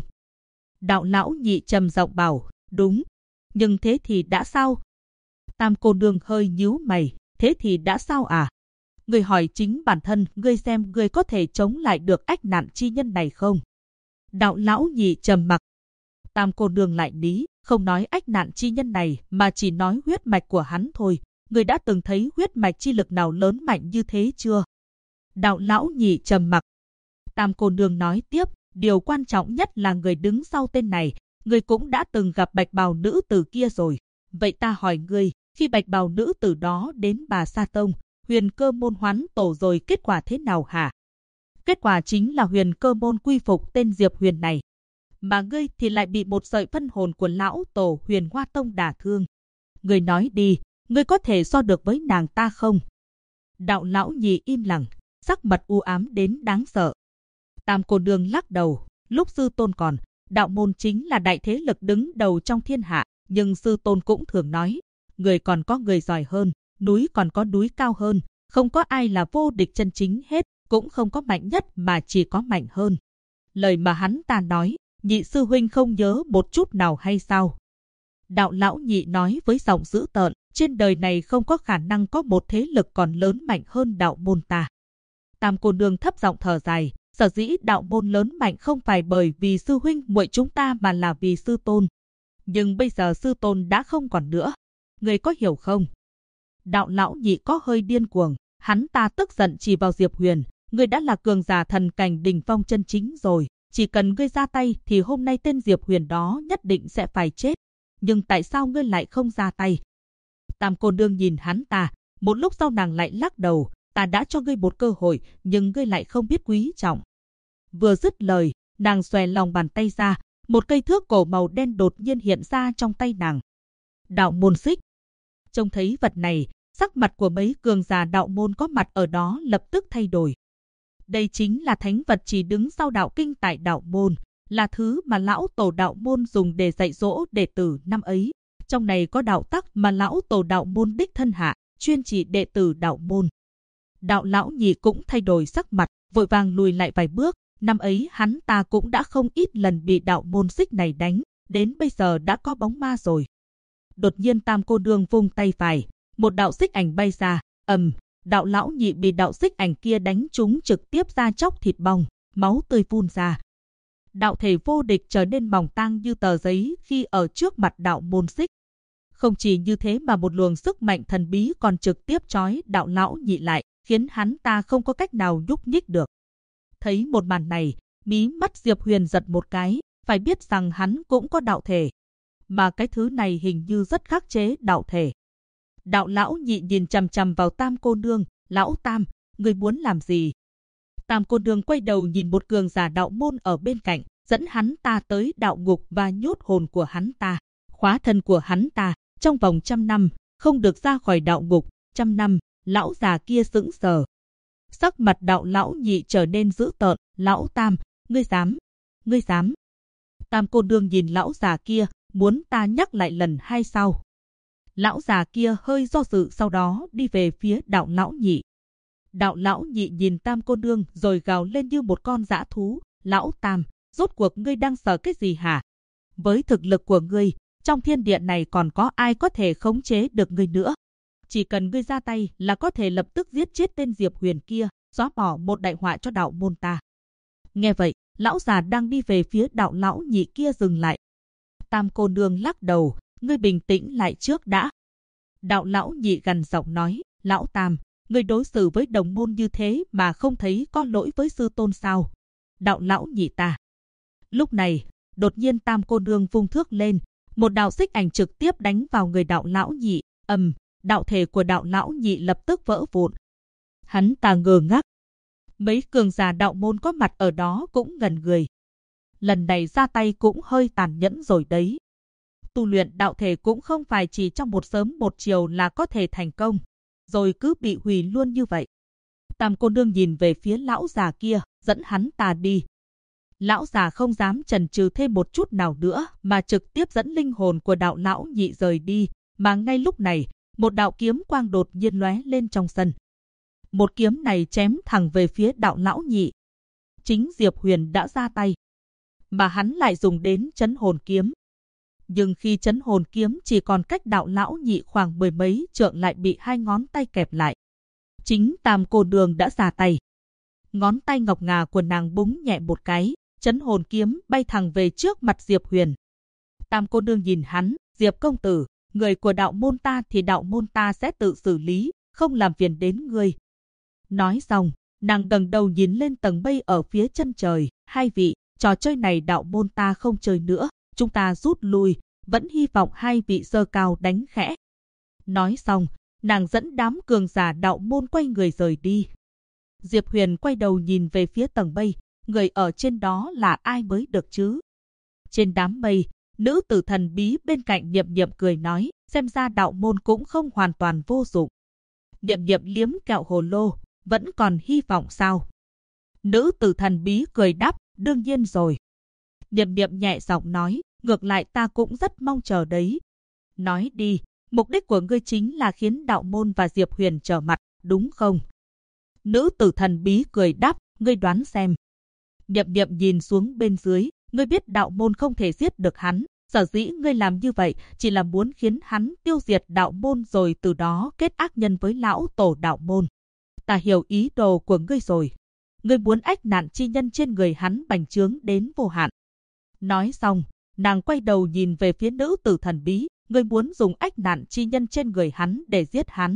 Đạo lão nhị trầm giọng bảo, đúng. Nhưng thế thì đã sao? Tam cô nương hơi nhíu mày, thế thì đã sao à? Ngươi hỏi chính bản thân ngươi xem ngươi có thể chống lại được ách nạn chi nhân này không? Đạo lão nhị trầm mặc. Tam cô nương lại ní, không nói ách nạn chi nhân này mà chỉ nói huyết mạch của hắn thôi. Ngươi đã từng thấy huyết mạch chi lực nào lớn mạnh như thế chưa? Đạo lão nhị trầm mặc. Tam cô nương nói tiếp, điều quan trọng nhất là người đứng sau tên này. Ngươi cũng đã từng gặp bạch bào nữ tử kia rồi. Vậy ta hỏi ngươi, khi bạch bào nữ tử đó đến Bà Sa Tông, Huyền Cơ môn hoán tổ rồi kết quả thế nào hả? Kết quả chính là Huyền Cơ môn quy phục tên Diệp Huyền này. Mà ngươi thì lại bị một sợi phân hồn của lão tổ Huyền Hoa Tông đả thương. Ngươi nói đi, ngươi có thể so được với nàng ta không? Đạo lão nhị im lặng, sắc mặt u ám đến đáng sợ. Tam cô nương lắc đầu, lúc sư tôn còn, đạo môn chính là đại thế lực đứng đầu trong thiên hạ, nhưng sư tôn cũng thường nói, người còn có người giỏi hơn, núi còn có núi cao hơn, không có ai là vô địch chân chính hết, cũng không có mạnh nhất mà chỉ có mạnh hơn. Lời mà hắn ta nói, nhị sư huynh không nhớ một chút nào hay sao? Đạo lão nhị nói với giọng dữ tợn, trên đời này không có khả năng có một thế lực còn lớn mạnh hơn đạo môn ta. Tam cô nương thấp giọng thở dài, sở dĩ đạo môn lớn mạnh không phải bởi vì sư huynh muội chúng ta mà là vì sư tôn. Nhưng bây giờ sư tôn đã không còn nữa. Người có hiểu không? Đạo lão nhị có hơi điên cuồng, hắn ta tức giận chỉ vào Diệp Huyền. Ngươi đã là cường giả thần cảnh đỉnh phong chân chính rồi. Chỉ cần ngươi ra tay thì hôm nay tên Diệp Huyền đó nhất định sẽ phải chết. Nhưng tại sao ngươi lại không ra tay? Tam cô nương nhìn hắn ta, một lúc sau nàng lại lắc đầu. Ta đã cho ngươi một cơ hội, nhưng ngươi lại không biết quý trọng. Vừa dứt lời, nàng xòe lòng bàn tay ra, một cây thước cổ màu đen đột nhiên hiện ra trong tay nàng. Đạo môn xích. Trông thấy vật này, sắc mặt của mấy cường giả đạo môn có mặt ở đó lập tức thay đổi. Đây chính là thánh vật chỉ đứng sau đạo kinh tại đạo môn, là thứ mà lão tổ đạo môn dùng để dạy dỗ đệ tử năm ấy. Trong này có đạo tắc mà lão tổ đạo môn đích thân hạ, chuyên chỉ đệ tử đạo môn. Đạo lão nhị cũng thay đổi sắc mặt, vội vàng lùi lại vài bước. Năm ấy hắn ta cũng đã không ít lần bị đạo môn xích này đánh, đến bây giờ đã có bóng ma rồi. Đột nhiên Tam cô nương vung tay phải, một đạo xích ảnh bay ra, đạo lão nhị bị đạo xích ảnh kia đánh trúng trực tiếp ra chóc thịt bong. máu tươi phun ra. Đạo thể vô địch trở nên mỏng tang như tờ giấy khi ở trước mặt đạo môn Xích. Không chỉ như thế mà một luồng sức mạnh thần bí còn trực tiếp trói đạo lão nhị lại, khiến hắn ta không có cách nào nhúc nhích được. Thấy một màn này, mí mắt Diệp Huyền giật một cái, phải biết rằng hắn cũng có đạo thể. Mà cái thứ này hình như rất khắc chế đạo thể. Đạo lão nhị nhìn chằm chằm vào Tam cô nương, lão Tam, ngươi muốn làm gì? Tam cô nương quay đầu nhìn một cường giả đạo môn ở bên cạnh, dẫn hắn ta tới đạo ngục và nhốt hồn của hắn ta, khóa thân của hắn ta, trong vòng 100 năm, không được ra khỏi đạo ngục, 100 năm, lão già kia sững sờ. Sắc mặt đạo lão nhị trở nên dữ tợn, lão Tam, ngươi dám. Tam cô nương nhìn lão già kia, muốn ta nhắc lại lần hay sao? Lão già kia hơi do dự sau đó đi về phía đạo lão nhị. Đạo lão nhị nhìn Tam cô nương rồi gào lên như một con dã thú, lão Tam, rốt cuộc ngươi đang sợ cái gì hả? Với thực lực của ngươi, trong thiên địa này còn có ai có thể khống chế được ngươi nữa? Chỉ cần ngươi ra tay là có thể lập tức giết chết tên Diệp Huyền kia, xóa bỏ một đại họa cho đạo môn ta. Nghe vậy, lão già đang đi về phía đạo lão nhị kia dừng lại. Tam cô nương lắc đầu, ngươi bình tĩnh lại trước đã. Đạo lão nhị gằn giọng nói, lão Tam, ngươi đối xử với đồng môn như thế mà không thấy có lỗi với sư tôn sao? Đạo lão nhị ta. Lúc này, đột nhiên Tam cô nương vung thước lên, một đạo xích ảnh trực tiếp đánh vào người đạo lão nhị, đạo thể của đạo lão nhị lập tức vỡ vụn. Hắn ta ngơ ngác. Mấy cường giả đạo môn có mặt ở đó cũng ngẩn người. Lần này ra tay cũng hơi tàn nhẫn rồi đấy. Tu luyện đạo thể cũng không phải chỉ trong một sớm một chiều là có thể thành công, rồi cứ bị hủy luôn như vậy. Tam cô nương nhìn về phía lão già kia, dẫn hắn ta đi. Lão già không dám chần chừ thêm một chút nào nữa mà trực tiếp dẫn linh hồn của đạo lão nhị rời đi, mà ngay lúc này, một đạo kiếm quang đột nhiên lóe lên trong sân. Một kiếm này chém thẳng về phía đạo lão nhị. Chính Diệp Huyền đã ra tay, mà hắn lại dùng đến trấn hồn kiếm. Nhưng khi trấn hồn kiếm chỉ còn cách đạo lão nhị khoảng 10 mấy trượng lại bị hai ngón tay kẹp lại. Chính Tam cô nương đã ra tay. Ngón tay ngọc ngà của nàng búng nhẹ một cái, trấn hồn kiếm bay thẳng về trước mặt Diệp Huyền. Tam cô nương nhìn hắn, Diệp công tử, người của đạo môn ta thì đạo môn ta sẽ tự xử lý, không làm phiền đến ngươi. Nói xong, nàng ngẩng đầu nhìn lên tầng mây ở phía chân trời, hai vị, trò chơi này đạo môn ta không chơi nữa, chúng ta rút lui, vẫn hy vọng hai vị giơ cao đánh khẽ. Nói xong, nàng dẫn đám cường giả đạo môn quay người rời đi. Diệp Huyền quay đầu nhìn về phía tầng mây, người ở trên đó là ai mới được chứ? Trên đám mây, nữ tử thần bí bên cạnh Niệm Niệm cười nói, xem ra đạo môn cũng không hoàn toàn vô dụng. Niệm Niệm liếm kẹo hồ lô, vẫn còn hy vọng sao? Nữ tử thần bí cười đáp, đương nhiên rồi. Niệm Niệm nhẹ giọng nói, ngược lại ta cũng rất mong chờ đấy. Nói đi, mục đích của ngươi chính là khiến đạo môn và Diệp Huyền trở mặt, đúng không? Nữ tử thần bí cười đáp, ngươi đoán xem. Niệm Niệm nhìn xuống bên dưới, ngươi biết đạo môn không thể giết được hắn, sở dĩ ngươi làm như vậy chỉ là muốn khiến hắn tiêu diệt đạo môn rồi từ đó kết ác nhân với lão tổ đạo môn. Ta hiểu ý đồ của ngươi rồi. Ngươi muốn ách nạn chi nhân trên người hắn bành trướng đến vô hạn. Nói xong, nàng quay đầu nhìn về phía nữ tử thần bí, ngươi muốn dùng ách nạn chi nhân trên người hắn để giết hắn.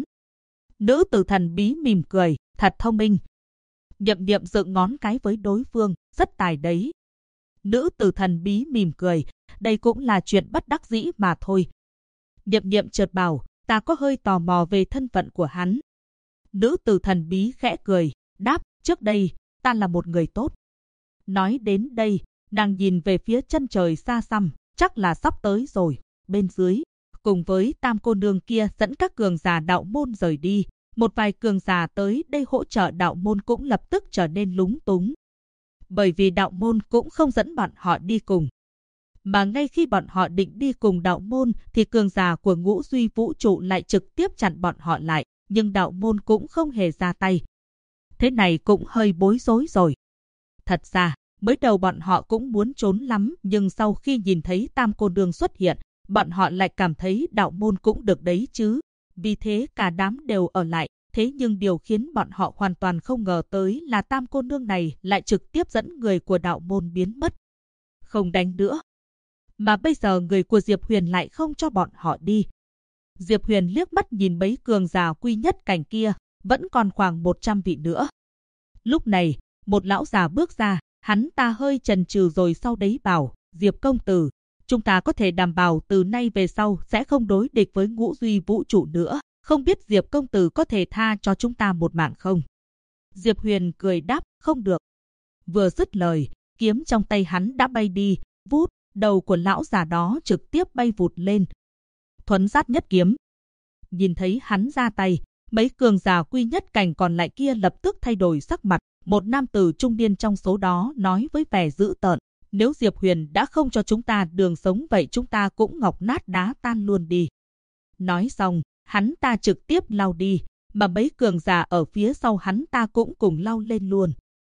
Nữ tử thần bí mỉm cười, thật thông minh. Niệm Niệm dựng ngón cái với đối phương, rất tài đấy. Nữ tử thần bí mỉm cười, đây cũng là chuyện bất đắc dĩ mà thôi. Niệm Niệm chợt bảo, ta có hơi tò mò về thân phận của hắn. Nữ tử thần bí khẽ cười, đáp, trước đây, ta là một người tốt. Nói đến đây, nàng nhìn về phía chân trời xa xăm, chắc là sắp tới rồi. Bên dưới, cùng với Tam cô nương kia dẫn các cường giả đạo môn rời đi, một vài cường giả tới đây hỗ trợ đạo môn cũng lập tức trở nên lúng túng. Bởi vì đạo môn cũng không dẫn bọn họ đi cùng. Mà ngay khi bọn họ định đi cùng đạo môn thì cường giả của Ngũ Duy Vũ Trụ lại trực tiếp chặn bọn họ lại, nhưng đạo môn cũng không hề ra tay. Thế này cũng hơi bối rối rồi. Thật ra, mới đầu bọn họ cũng muốn trốn lắm, nhưng sau khi nhìn thấy Tam cô nương xuất hiện, bọn họ lại cảm thấy đạo môn cũng được đấy chứ. Vì thế cả đám đều ở lại, Thế nhưng điều khiến bọn họ hoàn toàn không ngờ tới là Tam cô nương này lại trực tiếp dẫn người của đạo môn biến mất. Không đánh nữa. Mà bây giờ người của Diệp Huyền lại không cho bọn họ đi. Diệp Huyền liếc mắt nhìn mấy cường giả quy nhất cảnh kia, vẫn còn khoảng 100 vị nữa. Lúc này, một lão già bước ra, hắn ta hơi chần chừ rồi sau đấy bảo, Diệp công tử, chúng ta có thể đảm bảo từ nay về sau sẽ không đối địch với Ngũ Duy Vũ Trụ nữa. Không biết Diệp công tử có thể tha cho chúng ta một mạng không? Diệp Huyền cười đáp, không được. Vừa dứt lời, kiếm trong tay hắn đã bay đi, vút, đầu của lão già đó trực tiếp bay vụt lên. Thuấn sát nhất kiếm. Nhìn thấy hắn ra tay, mấy cường giả quy nhất cảnh còn lại kia lập tức thay đổi sắc mặt. Một nam tử trung niên trong số đó nói với vẻ dữ tợn, nếu Diệp Huyền đã không cho chúng ta đường sống vậy chúng ta cũng ngọc nát đá tan luôn đi. Nói xong, hắn ta trực tiếp lao đi, mà mấy cường giả ở phía sau hắn ta cũng cùng lao lên luôn.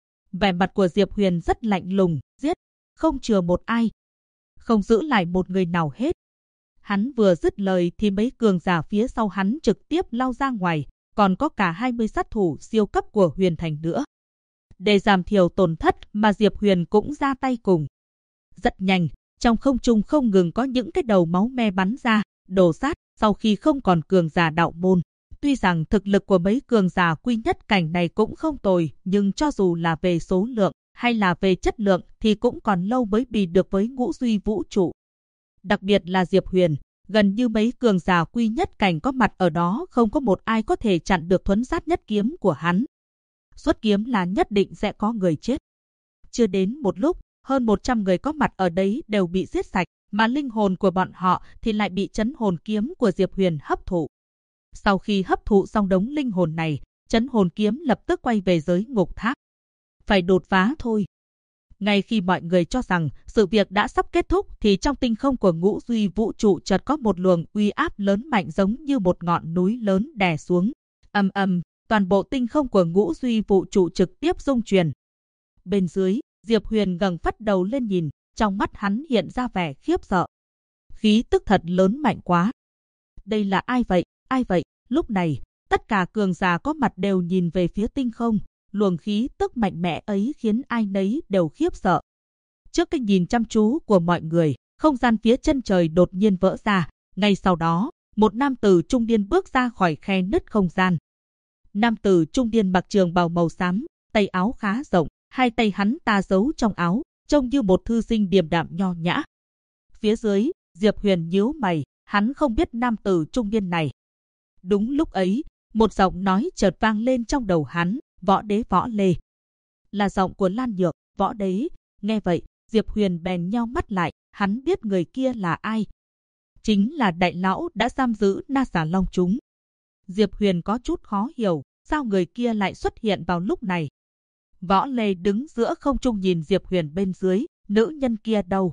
Vẻ mặt của Diệp Huyền rất lạnh lùng, giết, không chừa một ai, không giữ lại một người nào hết. Hắn vừa dứt lời thì mấy cường giả phía sau hắn trực tiếp lao ra ngoài, còn có cả 20 sát thủ siêu cấp của Huyền Thành nữa. Để giảm thiểu tổn thất mà Diệp Huyền cũng ra tay cùng. Rất nhanh, trong không trung không ngừng có những cái đầu máu me bắn ra, đổ sát sau khi không còn cường giả đạo môn. Tuy rằng thực lực của mấy cường giả quy nhất cảnh này cũng không tồi, nhưng cho dù là về số lượng hay là về chất lượng thì cũng còn lâu mới bì được với Ngũ Duy Vũ Trụ. Đặc biệt là Diệp Huyền, gần như mấy cường giả quy nhất cảnh có mặt ở đó không có một ai có thể chặn được thuấn sát nhất kiếm của hắn. Xuất kiếm là nhất định sẽ có người chết. Chưa đến một lúc, hơn 100 người có mặt ở đấy đều bị giết sạch, mà linh hồn của bọn họ thì lại bị trấn hồn kiếm của Diệp Huyền hấp thụ. Sau khi hấp thụ xong đống linh hồn này, trấn hồn kiếm lập tức quay về giới ngục tháp. Phải đột phá thôi. Ngay khi mọi người cho rằng sự việc đã sắp kết thúc thì trong tinh không của Ngũ Duy Vũ Trụ chợt có một luồng uy áp lớn mạnh giống như một ngọn núi lớn đè xuống. Ầm ầm, toàn bộ tinh không của Ngũ Duy Vũ Trụ trực tiếp rung chuyển. Bên dưới, Diệp Huyền ngẩng phát đầu lên nhìn, trong mắt hắn hiện ra vẻ khiếp sợ. Khí tức thật lớn mạnh quá. Đây là ai vậy? Ai vậy? Lúc này, tất cả cường giả có mặt đều nhìn về phía tinh không. Luồng khí tức mạnh mẽ ấy khiến ai nấy đều khiếp sợ. Trước cái nhìn chăm chú của mọi người, không gian phía chân trời đột nhiên vỡ ra. Ngay sau đó, một nam tử trung niên bước ra khỏi khe nứt không gian. Nam tử trung niên mặc trường bào màu xám, tay áo khá rộng, hai tay hắn ta giấu trong áo, trông như một thư sinh điềm đạm nho nhã. Phía dưới, Diệp Huyền nhíu mày, hắn không biết nam tử trung niên này. Đúng lúc ấy, một giọng nói chợt vang lên trong đầu hắn, Võ Đế Võ Lê. Là giọng của Lan Nhược, Võ Đế. Nghe vậy, Diệp Huyền bèn nheo mắt lại, hắn biết người kia là ai. Chính là đại lão đã giam giữ Na Xà Long chúng. Diệp Huyền có chút khó hiểu, sao người kia lại xuất hiện vào lúc này. Võ Lê đứng giữa không trung nhìn Diệp Huyền bên dưới, nữ nhân kia đâu?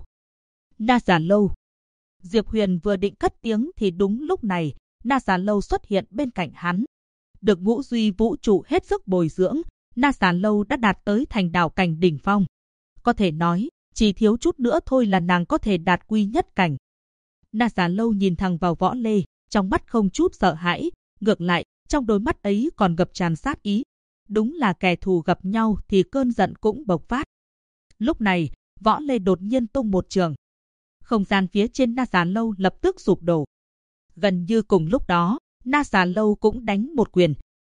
Na Xà Lâu. Diệp Huyền vừa định cất tiếng thì đúng lúc này, Na Xà Lâu xuất hiện bên cạnh hắn. Được Ngũ Duy Vũ Trụ hết sức bồi dưỡng, Na Xà Lâu đã đạt tới thành đạo cảnh đỉnh phong. Có thể nói, chỉ thiếu chút nữa thôi là nàng có thể đạt quy nhất cảnh. Na Xà Lâu nhìn thẳng vào Võ Lê, trong mắt không chút sợ hãi, ngược lại, trong đôi mắt ấy còn ngập tràn sát ý. Đúng là kẻ thù gặp nhau thì cơn giận cũng bộc phát. Lúc này, Võ Lê đột nhiên tung một trường. Không gian phía trên Na Xà Lâu lập tức sụp đổ. Gần như cùng lúc đó, Na Xà Lâu cũng đánh một quyền.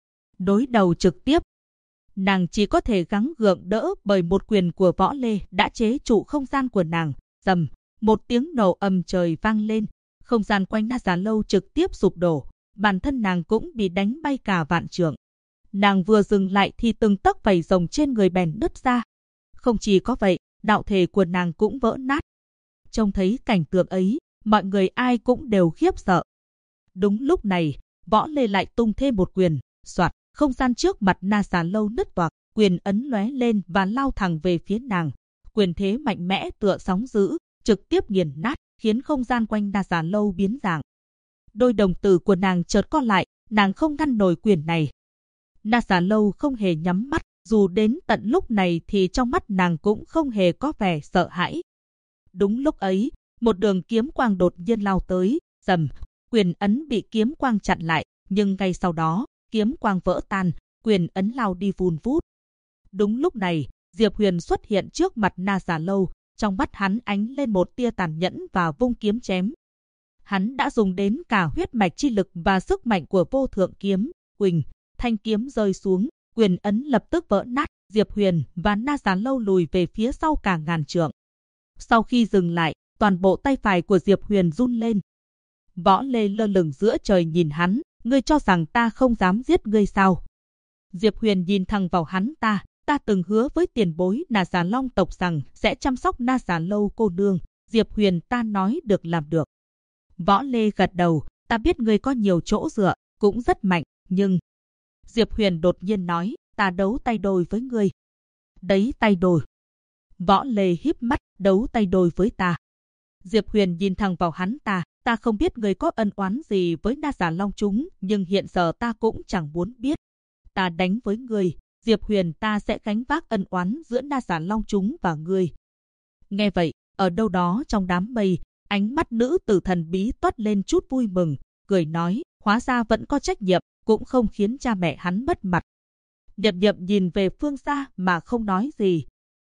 Đối đầu trực tiếp. Nàng chỉ có thể gắng gượng đỡ bởi một quyền của Võ Lê đã chế trụ không gian của nàng. Rầm, một tiếng nổ ầm trời vang lên. Không gian quanh Na Xà Lâu trực tiếp sụp đổ. Bản thân nàng cũng bị đánh bay cả vạn trượng. Nàng vừa dừng lại thì từng tấc vảy rồng trên người bèn nứt ra. Không chỉ có vậy, đạo thể của nàng cũng vỡ nát. Trông thấy cảnh tượng ấy, mọi người ai cũng đều khiếp sợ. Đúng lúc này, Võ Lê lại tung thêm một quyền, soạt, không gian trước mặt Na Xà Lâu nứt toạc, quyền ấn lóe lên và lao thẳng về phía nàng. Quyền thế mạnh mẽ tựa sóng dữ, trực tiếp nghiền nát, khiến không gian quanh Na Xà Lâu biến dạng. Đôi đồng tử của nàng chợt co lại, nàng không ngăn nổi quyền này. Na Xà Lâu không hề nhắm mắt, dù đến tận lúc này thì trong mắt nàng cũng không hề có vẻ sợ hãi. Đúng lúc ấy, một đường kiếm quang đột nhiên lao tới, rầm, quyền ấn bị kiếm quang chặn lại, nhưng ngay sau đó, kiếm quang vỡ tan, quyền ấn lao đi vun vút. Đúng lúc này, Diệp Huyền xuất hiện trước mặt Na Giả Lâu, trong mắt hắn ánh lên một tia tàn nhẫn và vung kiếm chém. Hắn đã dùng đến cả huyết mạch chi lực và sức mạnh của vô thượng kiếm, huỳnh, thanh kiếm rơi xuống, quyền ấn lập tức vỡ nát, Diệp Huyền và Na Giả Lâu lùi về phía sau cả ngàn trượng. Sau khi dừng lại, toàn bộ tay phải của Diệp Huyền run lên. Võ Lê lơ lửng giữa trời nhìn hắn, ngươi cho rằng ta không dám giết ngươi sao? Diệp Huyền nhìn thẳng vào hắn ta từng hứa với tiền bối Na Giả Long tộc rằng sẽ chăm sóc Na Giả Lâu cô nương, Diệp Huyền ta nói được làm được. Võ Lê gật đầu, ta biết ngươi có nhiều chỗ dựa, cũng rất mạnh, nhưng... Diệp Huyền đột nhiên nói, ta đấu tay đôi với ngươi. Đấy tay đôi. Võ Lê híp mắt, đấu tay đôi với ta. Diệp Huyền nhìn thẳng vào hắn ta không biết ngươi có ân oán gì với Na Giả Long chúng, nhưng hiện giờ ta cũng chẳng muốn biết. Ta đánh với ngươi, Diệp Huyền ta sẽ gánh vác ân oán giữa Na Giả Long chúng và ngươi. Nghe vậy, ở đâu đó trong đám mây, ánh mắt nữ tử thần bí toát lên chút vui mừng, cười nói, hóa ra vẫn có trách nhiệm, cũng không khiến cha mẹ hắn mất mặt. Điệp Điệp nhìn về phương xa mà không nói gì.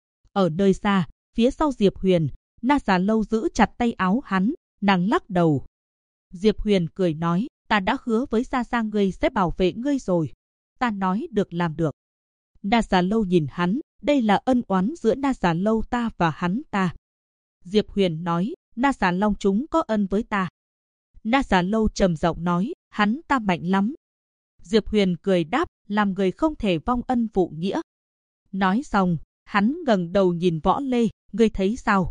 Ở nơi xa, phía sau Diệp Huyền, Na Giả Lâu giữ chặt tay áo hắn, nàng lắc đầu. Diệp Huyền cười nói, ta đã hứa với Sa Sa ngươi sẽ bảo vệ ngươi rồi. Ta nói được làm được. Na Giả Lâu nhìn hắn, đây là ân oán giữa Na Giả Lâu ta và hắn ta. Diệp Huyền nói, Na Giả Long chúng có ân với ta. Na Giả Lâu trầm giọng nói, hắn ta mạnh lắm. Diệp Huyền cười đáp, làm người không thể vong ân phụ nghĩa. Nói xong, hắn ngẩng đầu nhìn Võ Lê, ngươi thấy sao?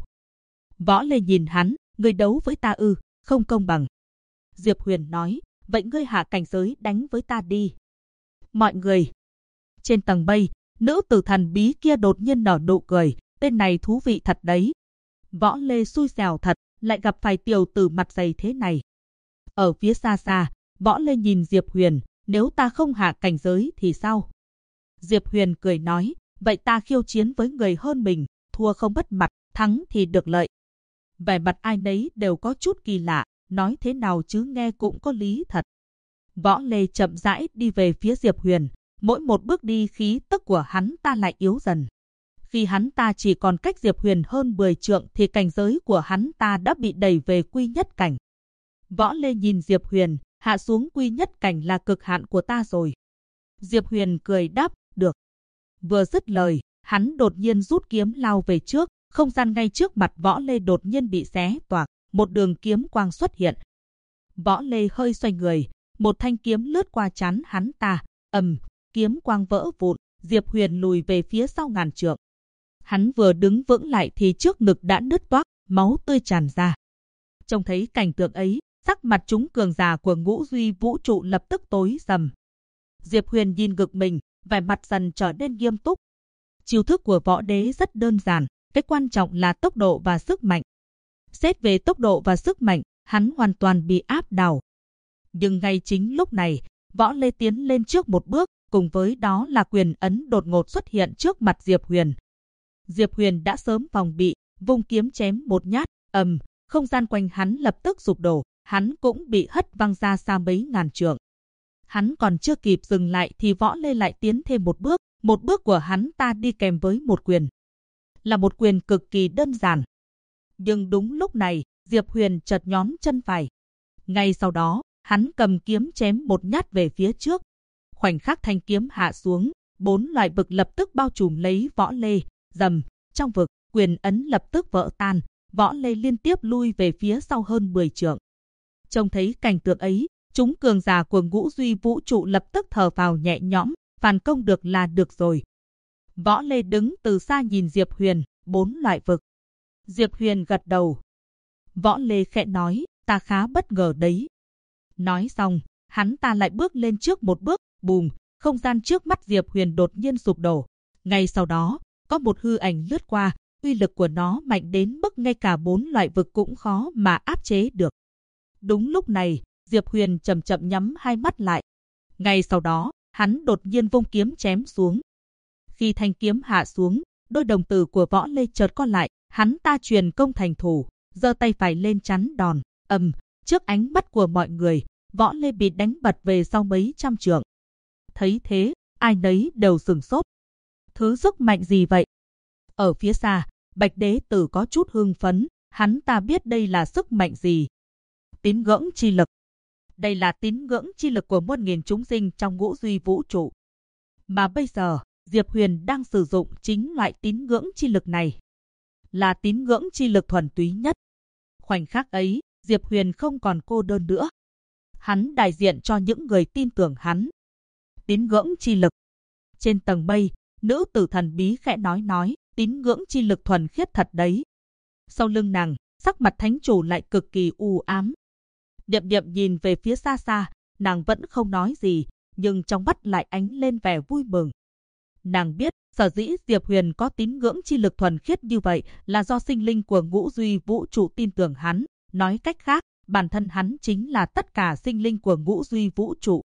Võ Lê nhìn hắn, ngươi đấu với ta ư, không công bằng. Diệp Huyền nói, vậy ngươi hạ cảnh giới đánh với ta đi. Mọi người. Trên tầng mây, nữ tử thần bí kia đột nhiên nở nụ cười, tên này thú vị thật đấy. Võ Lê xui xẻo thật, lại gặp phải tiểu tử mặt dày thế này. Ở phía xa xa, Võ Lê nhìn Diệp Huyền, nếu ta không hạ cảnh giới thì sao? Diệp Huyền cười nói, vậy ta khiêu chiến với người hơn mình, thua không mất mặt, thắng thì được lợi. Vẻ mặt ai nấy đều có chút kỳ lạ, nói thế nào chứ nghe cũng có lý thật. Võ Lê chậm rãi đi về phía Diệp Huyền, mỗi một bước đi khí tức của hắn ta lại yếu dần. Khi hắn ta chỉ còn cách Diệp Huyền hơn 10 trượng thì cảnh giới của hắn ta đã bị đẩy về quy nhất cảnh. Võ Lê nhìn Diệp Huyền, hạ xuống quy nhất cảnh là cực hạn của ta rồi. Diệp Huyền cười đáp, được. Vừa dứt lời, hắn đột nhiên rút kiếm lao về trước, không gian ngay trước mặt Võ Lê đột nhiên bị xé toạc, một đường kiếm quang xuất hiện. Võ Lê hơi xoay người, một thanh kiếm lướt qua trán hắn ta, kiếm quang vỡ vụn, Diệp Huyền lùi về phía sau ngàn trượng. Hắn vừa đứng vững lại thì trước ngực đã nứt toác, máu tươi tràn ra. Trông thấy cảnh tượng ấy, sắc mặt chúng cường giả của Ngũ Duy Vũ Trụ lập tức tối sầm. Diệp Huyền nhìn ngực mình, vẻ mặt dần trở nên nghiêm túc. Chiêu thức của võ đế rất đơn giản, cái quan trọng là tốc độ và sức mạnh. Xét về tốc độ và sức mạnh, hắn hoàn toàn bị áp đảo. Nhưng ngay chính lúc này, Võ Lê tiến lên trước một bước, cùng với đó là quyền ấn đột ngột xuất hiện trước mặt Diệp Huyền. Diệp Huyền đã sớm phòng bị, vung kiếm chém một nhát, không gian quanh hắn lập tức sụp đổ, hắn cũng bị hất văng ra xa mấy ngàn trượng. Hắn còn chưa kịp dừng lại thì Võ Lê lại tiến thêm một bước của hắn ta đi kèm với một quyền. Là một quyền cực kỳ đơn giản. Nhưng đúng lúc này, Diệp Huyền chợt nhón chân phải. Ngay sau đó, hắn cầm kiếm chém một nhát về phía trước. Khoảnh khắc thanh kiếm hạ xuống, 4 loại vực lập tức bao trùm lấy Võ Lê. Rầm, trong vực, quyền ấn lập tức vỡ tan, Võ Lê liên tiếp lui về phía sau hơn 10 trượng. Trông thấy cảnh tượng ấy, chúng cường giả của Ngũ Duy Vũ Trụ lập tức thở phào nhẹ nhõm, phản công được là được rồi. Võ Lê đứng từ xa nhìn Diệp Huyền, 4 loại vực. Diệp Huyền gật đầu. Võ Lê khẽ nói, ta khá bất ngờ đấy. Nói xong, hắn ta lại bước lên trước một bước, bùm, không gian trước mắt Diệp Huyền đột nhiên sụp đổ. Ngay sau đó, có một hư ảnh lướt qua, uy lực của nó mạnh đến mức ngay cả 4 loại vực cũng khó mà áp chế được. Đúng lúc này, Diệp Huyền chậm chậm nhắm hai mắt lại. Ngay sau đó, hắn đột nhiên vung kiếm chém xuống. Khi thanh kiếm hạ xuống, đôi đồng tử của Võ Lê chợt co lại, hắn ta truyền công thành thủ, giơ tay phải lên chắn đòn. Trước ánh mắt của mọi người, Võ Lê bị đánh bật về sau mấy trăm trượng. Thấy thế, ai nấy đều sửng sốt. Thứ sức mạnh gì vậy? Ở phía xa, Bạch Đế Tử có chút hưng phấn, hắn ta biết đây là sức mạnh gì. Tín ngưỡng chi lực. Đây là tín ngưỡng chi lực của muôn nghìn chúng sinh trong ngũ duy vũ trụ. Mà bây giờ, Diệp Huyền đang sử dụng chính loại tín ngưỡng chi lực này. Là tín ngưỡng chi lực thuần túy nhất. Khoảnh khắc ấy, Diệp Huyền không còn cô đơn nữa. Hắn đại diện cho những người tin tưởng hắn. Tín ngưỡng chi lực. Trên tầng mây, nữ tử thần bí khẽ nói, tín ngưỡng chi lực thuần khiết thật đấy. Sau lưng nàng, sắc mặt thánh chủ lại cực kỳ u ám. Điềm điềm nhìn về phía xa xa, nàng vẫn không nói gì, nhưng trong mắt lại ánh lên vẻ vui mừng. Nàng biết, sở dĩ Diệp Huyền có tín ngưỡng chi lực thuần khiết như vậy là do sinh linh của ngũ duy vũ trụ tin tưởng hắn. Nói cách khác, bản thân hắn chính là tất cả sinh linh của ngũ duy vũ trụ.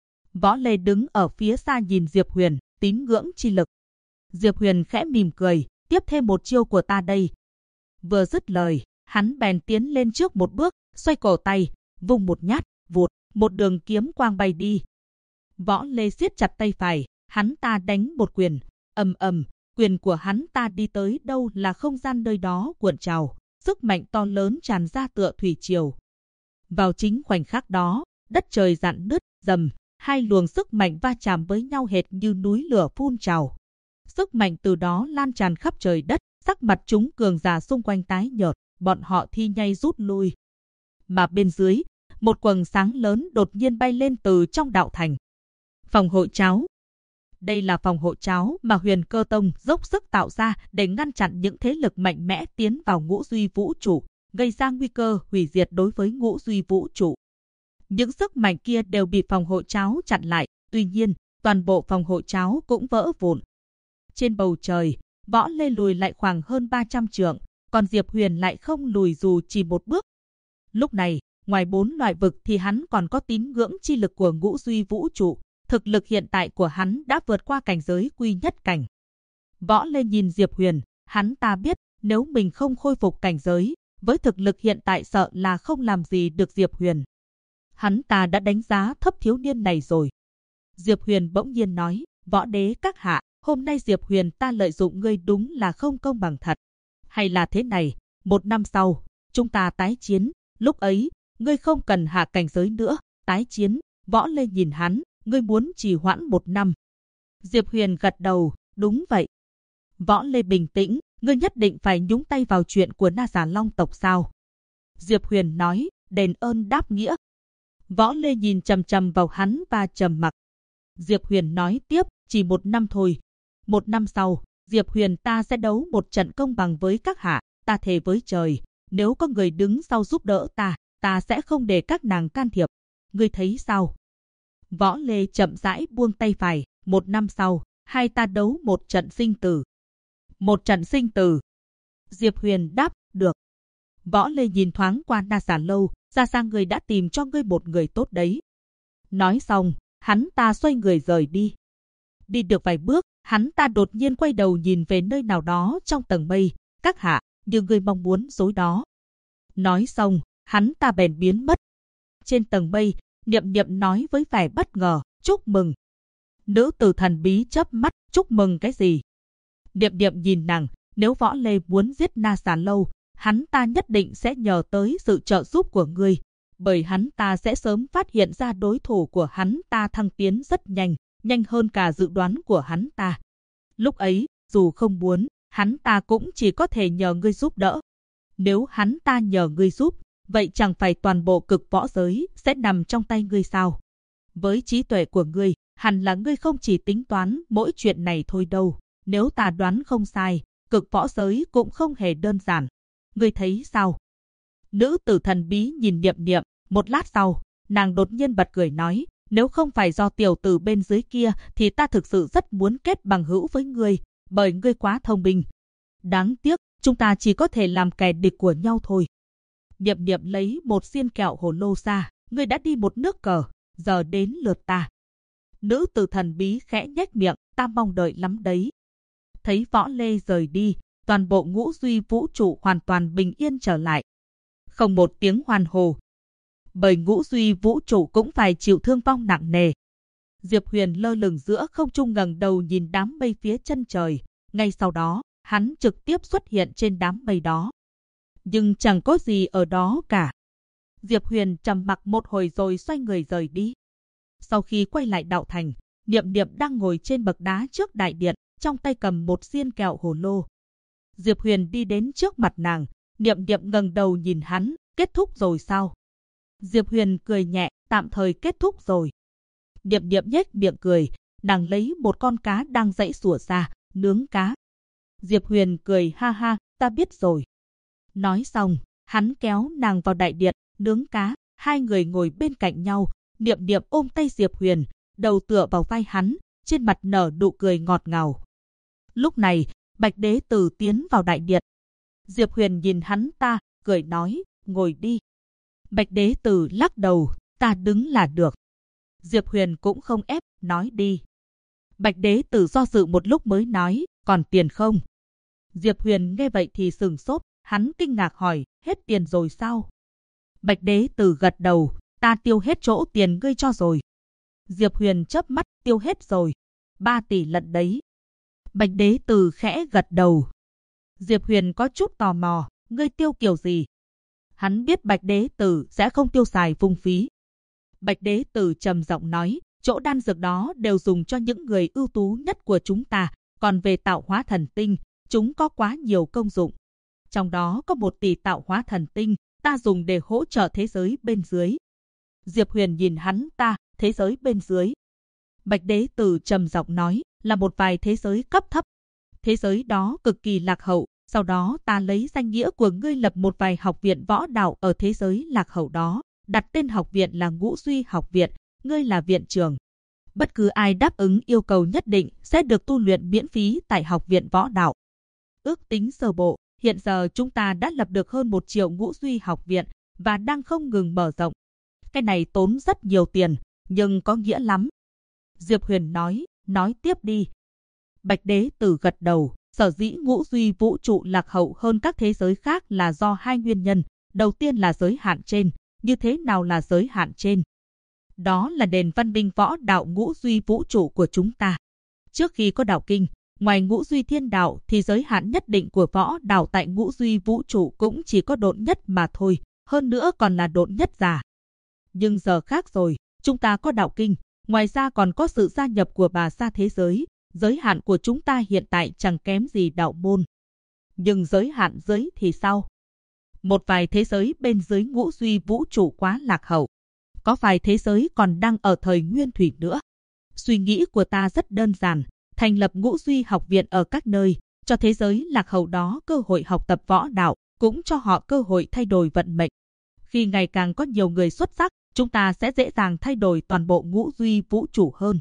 Võ Lê đứng ở phía xa nhìn Diệp Huyền, tín ngưỡng chi lực. Diệp Huyền khẽ mỉm cười, tiếp thêm một chiêu của ta đây. Vừa dứt lời, hắn bèn tiến lên trước một bước, xoay cổ tay, vung một nhát, vụt, một đường kiếm quang bay đi. Võ Lê siết chặt tay phải, hắn ta đánh một quyền, ầm ầm, quyền của hắn ta đi tới đâu là không gian nơi đó cuộn trào, sức mạnh to lớn tràn ra tựa thủy triều. Vào chính khoảnh khắc đó, đất trời rạn nứt, rầm, hai luồng sức mạnh va chạm với nhau hệt như núi lửa phun trào. Sức mạnh từ đó lan tràn khắp trời đất, sắc mặt chúng cường giả xung quanh tái nhợt, bọn họ thi nhây rút lui. Mà bên dưới, một quầng sáng lớn đột nhiên bay lên từ trong đạo thành. Phòng hộ cháo. Đây là phòng hộ cháo mà Huyền Cơ Tông dốc sức tạo ra để ngăn chặn những thế lực mạnh mẽ tiến vào ngũ duy vũ trụ, gây ra nguy cơ hủy diệt đối với ngũ duy vũ trụ. Những sức mạnh kia đều bị phòng hộ cháo chặn lại, tuy nhiên, toàn bộ phòng hộ cháo cũng vỡ vụn. Trên bầu trời, Võ Lê lùi lại khoảng hơn 300 trượng, còn Diệp Huyền lại không lùi dù chỉ một bước. Lúc này, ngoài 4 loại vực thì hắn còn có tín ngưỡng chi lực của ngũ duy vũ trụ. Thực lực hiện tại của hắn đã vượt qua cảnh giới quy nhất cảnh. Võ Lê nhìn Diệp Huyền, hắn ta biết nếu mình không khôi phục cảnh giới, với thực lực hiện tại sợ là không làm gì được Diệp Huyền. Hắn ta đã đánh giá thấp thiếu niên này rồi. Diệp Huyền bỗng nhiên nói, Võ Đế các hạ, hôm nay Diệp Huyền ta lợi dụng ngươi đúng là không công bằng thật. Hay là thế này, 1 năm sau, chúng ta tái chiến, lúc ấy, ngươi không cần hạ cảnh giới nữa, tái chiến. Võ Lê nhìn hắn, ngươi muốn trì hoãn 1 năm. Diệp Huyền gật đầu, đúng vậy. Võ Lê bình tĩnh, ngươi nhất định phải nhúng tay vào chuyện của Na Giả Long tộc sao? Diệp Huyền nói, đền ơn đáp nghĩa. Võ Lê nhìn chằm chằm vào hắn và trầm mặc. Diệp Huyền nói tiếp, chỉ 1 năm thôi. 1 năm sau, Diệp Huyền ta sẽ đấu một trận công bằng với các hạ, ta thề với trời, nếu có người đứng sau giúp đỡ ta sẽ không để các nàng can thiệp. Ngươi thấy sao? Võ Lê chậm rãi buông tay phải, 1 năm sau, hai ta đấu một trận sinh tử. Một trận sinh tử. Diệp Huyền đáp, được. Võ Lê nhìn thoáng qua Na Giả Lâu, ra sang người đã tìm cho ngươi một người tốt đấy. Nói xong, hắn ta xoay người rời đi. Đi được vài bước, hắn ta đột nhiên quay đầu nhìn về nơi nào đó trong tầng mây, các hạ, như ngươi mong muốn dối đó. Nói xong, hắn ta bèn biến mất. Trên tầng mây, Niệm Niệm nói với vẻ bất ngờ, chúc mừng. Nữ tử thần bí chớp mắt, chúc mừng cái gì? Niệm Niệm nhìn nàng, nếu Võ Lê muốn giết Na Giả Lâu, hắn ta nhất định sẽ nhờ tới sự trợ giúp của ngươi, bởi hắn ta sẽ sớm phát hiện ra đối thủ của hắn ta thăng tiến rất nhanh, nhanh hơn cả dự đoán của hắn ta. Lúc ấy, dù không muốn, hắn ta cũng chỉ có thể nhờ ngươi giúp đỡ. Nếu hắn ta nhờ ngươi giúp, vậy chẳng phải toàn bộ cực võ giới sẽ nằm trong tay ngươi sao? Với trí tuệ của ngươi, hẳn là ngươi không chỉ tính toán mỗi chuyện này thôi đâu. Nếu ta đoán không sai, cực võ giới cũng không hề đơn giản. Ngươi thấy sao? Nữ tử thần bí nhìn Niệm Niệm, một lát sau, nàng đột nhiên bật cười nói, nếu không phải do tiểu tử bên dưới kia thì ta thực sự rất muốn kết bằng hữu với ngươi, bởi ngươi quá thông minh. Đáng tiếc, chúng ta chỉ có thể làm kẻ địch của nhau thôi. Niệm Niệm lấy một xiên kẹo hồ lô ra, ngươi đã đi một nước cờ, giờ đến lượt ta. Nữ tử thần bí khẽ nhếch miệng, ta mong đợi lắm đấy. Thấy Võ Lê rời đi, toàn bộ ngũ duy vũ trụ hoàn toàn bình yên trở lại. Không một tiếng hoan hô. Bởi ngũ duy vũ trụ cũng phải chịu thương vong nặng nề. Diệp Huyền lơ lửng giữa không trung ngẩng đầu nhìn đám mây phía chân trời. Ngay sau đó, hắn trực tiếp xuất hiện trên đám mây đó. Nhưng chẳng có gì ở đó cả. Diệp Huyền trầm mặc một hồi rồi xoay người rời đi. Sau khi quay lại đạo thành, Niệm Niệm đang ngồi trên bậc đá trước đại điện, trong tay cầm một xiên kẹo hồ lô. Diệp Huyền đi đến trước mặt nàng, Niệm Niệm ngẩng đầu nhìn hắn, kết thúc rồi sao? Diệp Huyền cười nhẹ, tạm thời kết thúc rồi. Niệm Niệm nhếch miệng cười, nàng lấy một con cá đang giãy giụa ra, nướng cá. Diệp Huyền cười ha ha, ta biết rồi. Nói xong, hắn kéo nàng vào đại điện, nướng cá, hai người ngồi bên cạnh nhau, Niệm Niệm ôm tay Diệp Huyền, đầu tựa vào vai hắn, trên mặt nở nụ cười ngọt ngào. Lúc này, Bạch Đế Tử tiến vào đại điện. Diệp Huyền nhìn hắn ta, cười nói, ngồi đi. Bạch Đế Tử lắc đầu, ta đứng là được. Diệp Huyền cũng không ép, nói đi. Bạch Đế Tử do dự một lúc mới nói, còn tiền không? Diệp Huyền nghe vậy thì sửng sốt, hắn kinh ngạc hỏi, hết tiền rồi sao? Bạch Đế Tử gật đầu, ta tiêu hết chỗ tiền ngươi cho rồi. Diệp Huyền chớp mắt, tiêu hết rồi. 3 tỷ lận đấy. Bạch Đế Tử khẽ gật đầu. Diệp Huyền có chút tò mò, ngươi tiêu kiểu gì? Hắn biết Bạch Đế Tử sẽ không tiêu xài phung phí. Bạch Đế Tử trầm giọng nói, chỗ đan dược đó đều dùng cho những người ưu tú nhất của chúng ta, còn về tạo hóa thần tinh, chúng có quá nhiều công dụng. Trong đó có 1 tỷ tạo hóa thần tinh, ta dùng để hỗ trợ thế giới bên dưới. Diệp Huyền nhìn hắn ta, thế giới bên dưới. Bạch Đế Tử trầm giọng nói, là một vài thế giới cấp thấp. Thế giới đó cực kỳ lạc hậu, sau đó ta lấy danh nghĩa của ngươi lập một vài học viện võ đạo ở thế giới lạc hậu đó, đặt tên học viện là Ngũ Duy học viện, ngươi là viện trưởng. Bất cứ ai đáp ứng yêu cầu nhất định sẽ được tu luyện miễn phí tại học viện võ đạo. Ước tính sơ bộ, hiện giờ chúng ta đã lập được hơn 1 triệu Ngũ Duy học viện và đang không ngừng mở rộng. Cái này tốn rất nhiều tiền, nhưng có nghĩa lắm. Diệp Huyền nói tiếp đi. Bạch Đế Tử gật đầu, sở dĩ Ngũ Duy vũ trụ lạc hậu hơn các thế giới khác là do 2 nguyên nhân. Đầu tiên là giới hạn trên. Như thế nào là giới hạn trên? Đó là nền văn minh võ đạo Ngũ Duy vũ trụ của chúng ta. Trước khi có đạo kinh, ngoài Ngũ Duy thiên đạo thì giới hạn nhất định của võ đạo tại Ngũ Duy vũ trụ cũng chỉ có độn nhất mà thôi, hơn nữa còn là độn nhất già. Nhưng giờ khác rồi, chúng ta có đạo kinh, ngoài ra còn có sự gia nhập của Bà Sa thế giới, giới hạn của chúng ta hiện tại chẳng kém gì đạo môn. Nhưng giới hạn giới thì sao? Một vài thế giới bên dưới Ngũ Duy vũ trụ quá lạc hậu. Có vài thế giới còn đang ở thời nguyên thủy nữa. Suy nghĩ của ta rất đơn giản, thành lập Ngũ Duy học viện ở các nơi, cho thế giới lạc hậu đó cơ hội học tập võ đạo, cũng cho họ cơ hội thay đổi vận mệnh. Khi ngày càng có nhiều người xuất sắc, chúng ta sẽ dễ dàng thay đổi toàn bộ Ngũ Duy vũ trụ hơn.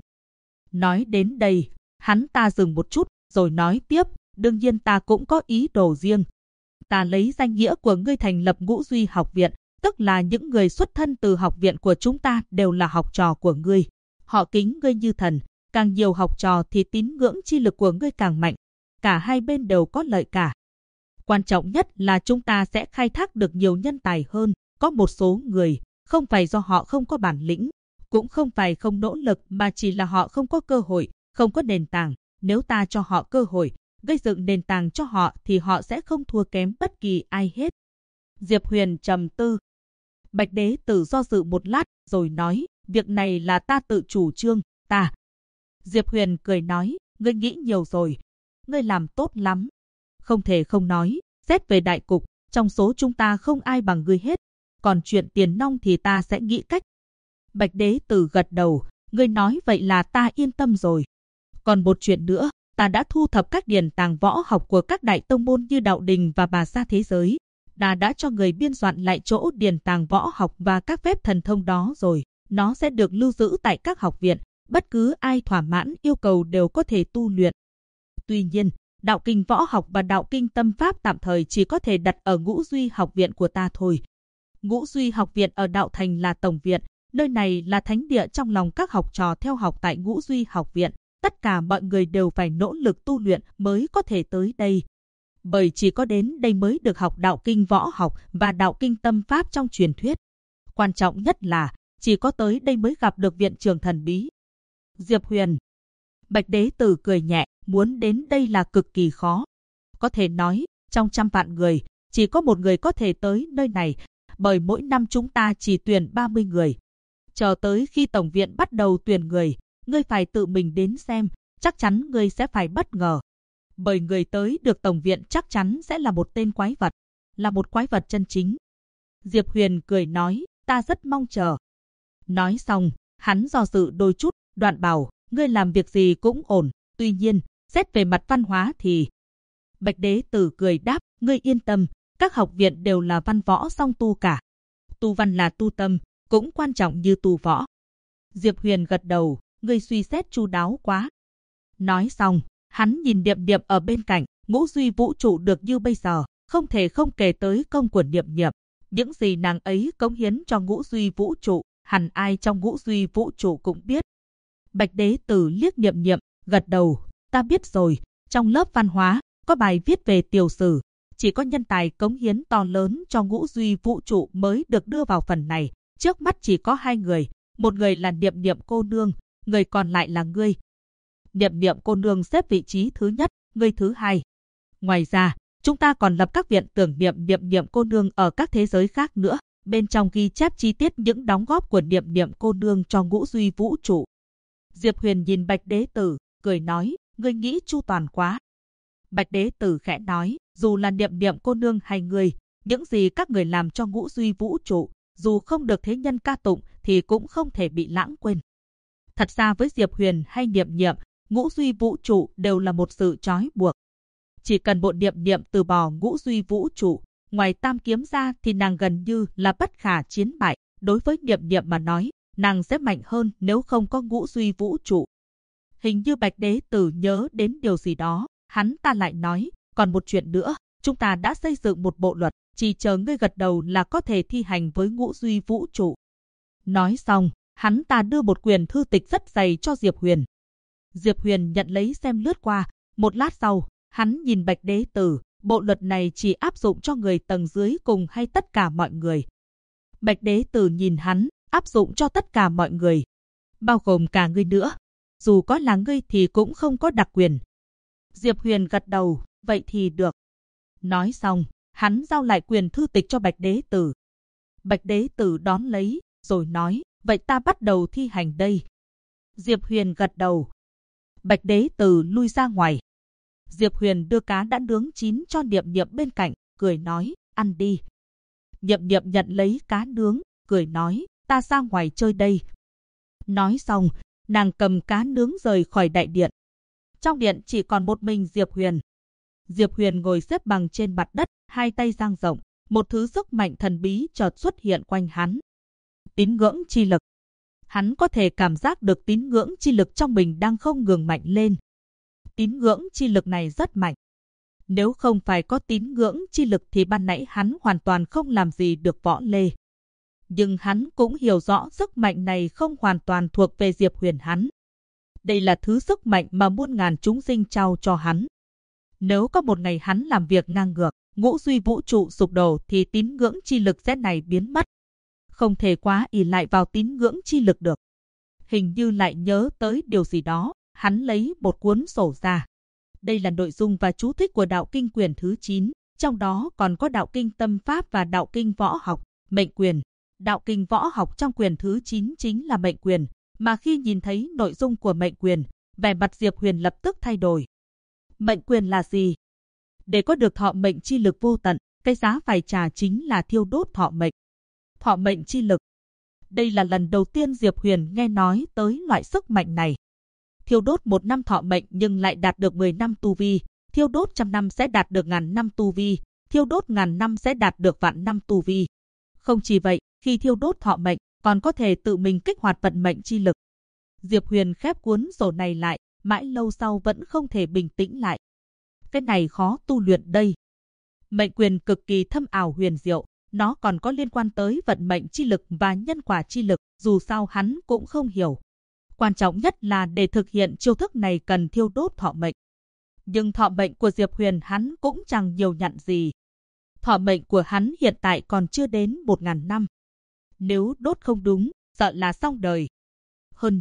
Nói đến đây, hắn ta dừng một chút, rồi nói tiếp, đương nhiên ta cũng có ý đồ riêng. Ta lấy danh nghĩa của ngươi thành lập Ngũ Duy học viện, tức là những người xuất thân từ học viện của chúng ta đều là học trò của ngươi. Họ kính ngươi như thần, càng nhiều học trò thì tín ngưỡng chi lực của ngươi càng mạnh. Cả hai bên đều có lợi cả. Quan trọng nhất là chúng ta sẽ khai thác được nhiều nhân tài hơn. Có một số người, không phải do họ không có bản lĩnh, cũng không phải không nỗ lực mà chỉ là họ không có cơ hội, không có nền tảng. Nếu ta cho họ cơ hội, gây dựng nền tảng cho họ thì họ sẽ không thua kém bất kỳ ai hết. Diệp Huyền trầm tư. Bạch Đế Tử do dự một lát rồi nói, việc này là ta tự chủ trương, ta. Diệp Huyền cười nói, ngươi nghĩ nhiều rồi, ngươi làm tốt lắm. Không thể không nói, xét về đại cục, trong số chúng ta không ai bằng ngươi hết. Còn chuyện tiền nong thì ta sẽ nghĩ cách. Bạch Đế Tử gật đầu, ngươi nói vậy là ta yên tâm rồi. Còn một chuyện nữa, ta đã thu thập các điển tàng võ học của các đại tông môn như Đạo Đình và Bà Sa thế giới. Ta đã cho người biên soạn lại chỗ điển tàng võ học và các phép thần thông đó rồi. Nó sẽ được lưu giữ tại các học viện, bất cứ ai thỏa mãn yêu cầu đều có thể tu luyện. Tuy nhiên, đạo kinh võ học và đạo kinh tâm pháp tạm thời chỉ có thể đặt ở Ngũ Duy học viện của ta thôi. Ngũ Duy học viện ở Đạo Thành là tổng viện, nơi này là thánh địa trong lòng các học trò theo học tại Ngũ Duy học viện. Tất cả mọi người đều phải nỗ lực tu luyện mới có thể tới đây. Bởi chỉ có đến đây mới được học đạo kinh võ học và đạo kinh tâm pháp trong truyền thuyết. Quan trọng nhất là chỉ có tới đây mới gặp được viện trưởng thần bí. Diệp Huyền. Bạch Đế Tử cười nhẹ, muốn đến đây là cực kỳ khó. Có thể nói, trong 100 vạn người, chỉ có một người có thể tới nơi này, bởi mỗi năm chúng ta chỉ tuyển 30 người. Chờ tới khi Tổng viện bắt đầu tuyển người, ngươi phải tự mình đến xem, chắc chắn ngươi sẽ phải bất ngờ. Bởi người tới được Tổng viện chắc chắn sẽ là một tên quái vật, là một quái vật chân chính. Diệp Huyền cười nói, ta rất mong chờ. Nói xong, hắn do dự đôi chút, đoạn bảo, ngươi làm việc gì cũng ổn, tuy nhiên, xét về mặt văn hóa thì... Bạch Đế Tử cười đáp, ngươi yên tâm, các học viện đều là văn võ song tu cả. Tu văn là tu tâm, cũng quan trọng như tu võ. Diệp Huyền gật đầu, ngươi suy xét chu đáo quá. Nói xong, hắn nhìn Niệm Niệm ở bên cạnh, ngũ duy vũ trụ được như bây giờ, không thể không kể tới công của Niệm Niệm. Những gì nàng ấy cống hiến cho ngũ duy vũ trụ, hẳn ai trong ngũ duy vũ trụ cũng biết. Bạch Đế Tử liếc Niệm Niệm, gật đầu, ta biết rồi, trong lớp văn hóa, có bài viết về Tiểu Sử, chỉ có nhân tài cống hiến to lớn cho ngũ duy vũ trụ mới được đưa vào phần này. Trước mắt chỉ có 2 người, một người là Niệm Niệm cô nương, người còn lại là ngươi. Niệm Niệm cô nương xếp vị trí thứ nhất, ngươi thứ 2. Ngoài ra, chúng ta còn lập các viện tưởng niệm Niệm Niệm cô nương ở các thế giới khác nữa, bên trong ghi chép chi tiết những đóng góp của Niệm Niệm cô nương cho ngũ duy vũ trụ. Diệp Huyền nhìn Bạch Đế Tử, cười nói, ngươi nghĩ chu toàn quá. Bạch Đế Tử khẽ nói, dù là Niệm Niệm cô nương hay ngươi, những gì các người làm cho ngũ duy vũ trụ, dù không được thế nhân ca tụng thì cũng không thể bị lãng quên. Thật ra với Diệp Huyền hay Niệm Niệm, ngũ duy vũ trụ đều là một sự trói buộc. Chỉ cần bộ Niệm Niệm từ bỏ ngũ duy vũ trụ, ngoài tam kiếm ra thì nàng gần như là bất khả chiến bại. Đối với Niệm Niệm mà nói, nàng sẽ mạnh hơn nếu không có ngũ duy vũ trụ. Hình như Bạch Đế Tử nhớ đến điều gì đó, hắn ta lại nói, còn một chuyện nữa, chúng ta đã xây dựng một bộ luật, chỉ chờ ngươi gật đầu là có thể thi hành với ngũ duy vũ trụ. Nói xong, hắn ta đưa một quyển thư tịch rất dày cho Diệp Huyền. Diệp Huyền nhận lấy xem lướt qua, một lát sau, hắn nhìn Bạch Đế Tử, bộ luật này chỉ áp dụng cho người tầng dưới cùng hay tất cả mọi người. Bạch Đế Tử nhìn hắn, áp dụng cho tất cả mọi người, bao gồm cả ngươi nữa. Dù có là ngươi thì cũng không có đặc quyền. Diệp Huyền gật đầu, vậy thì được. Nói xong, hắn giao lại quyền thư tịch cho Bạch Đế Tử. Bạch Đế Tử đón lấy, rồi nói, vậy ta bắt đầu thi hành đây. Diệp Huyền gật đầu. Bạch Đế Tử lui ra ngoài. Diệp Huyền đưa cá đã nướng chín cho Niệm Niệm bên cạnh, cười nói, ăn đi. Niệm Niệm nhận lấy cá nướng, cười nói, ta ra ngoài chơi đây. Nói xong, nàng cầm cá nướng rời khỏi đại điện. Trong điện chỉ còn một mình Diệp Huyền. Diệp Huyền ngồi xếp bằng trên mặt đất, hai tay dang rộng, một thứ sức mạnh thần bí chợt xuất hiện quanh hắn. Tín ngưỡng chi lực. Hắn có thể cảm giác được tín ngưỡng chi lực trong mình đang không ngừng mạnh lên. Tín ngưỡng chi lực này rất mạnh. Nếu không phải có tín ngưỡng chi lực thì ban nãy hắn hoàn toàn không làm gì được Võ Lê. Nhưng hắn cũng hiểu rõ sức mạnh này không hoàn toàn thuộc về Diệp Huyền hắn. Đây là thứ sức mạnh mà muôn ngàn chúng sinh trao cho hắn. Nếu có một ngày hắn làm việc ngang ngược, ngũ duy vũ trụ sụp đổ thì tín ngưỡng chi lực sẽ này biến mất. Không thể quá ỷ lại vào tín ngưỡng chi lực được. Hình như lại nhớ tới điều gì đó, hắn lấy một cuốn sổ ra. Đây là nội dung và chú thích của đạo kinh quyển thứ 9, trong đó còn có đạo kinh tâm pháp và đạo kinh võ học, mệnh quyền. Đạo kinh võ học trong quyển thứ 9 chính là mệnh quyền, mà khi nhìn thấy nội dung của mệnh quyền, vẻ mặt Diệp Huyền lập tức thay đổi. Mệnh quyền là gì? Để có được thọ mệnh chi lực vô tận, cái giá phải trả chính là thiêu đốt thọ mệnh. Thọ mệnh chi lực. Đây là lần đầu tiên Diệp Huyền nghe nói tới loại sức mạnh này. Thiêu đốt 1 năm thọ mệnh nhưng lại đạt được 10 năm tu vi, thiêu đốt 100 năm sẽ đạt được 1000 năm tu vi, thiêu đốt 1000 năm sẽ đạt được vạn năm tu vi. Không chỉ vậy, khi thiêu đốt thọ mệnh, còn có thể tự mình kích hoạt vận mệnh chi lực. Diệp Huyền khép cuốn sổ này lại, mãi lâu sau vẫn không thể bình tĩnh lại. Cái này khó tu luyện đây. Mệnh quyền cực kỳ thâm ảo huyền diệu, nó còn có liên quan tới vận mệnh chi lực và nhân quả chi lực, dù sao hắn cũng không hiểu. Quan trọng nhất là để thực hiện chiêu thức này cần thiêu đốt thọ mệnh. Nhưng thọ mệnh của Diệp Huyền hắn cũng chẳng nhiều nhặn gì. Thọ mệnh của hắn hiện tại còn chưa đến 1000 năm. Nếu đốt không đúng, sợ là xong đời. Hơn nữa,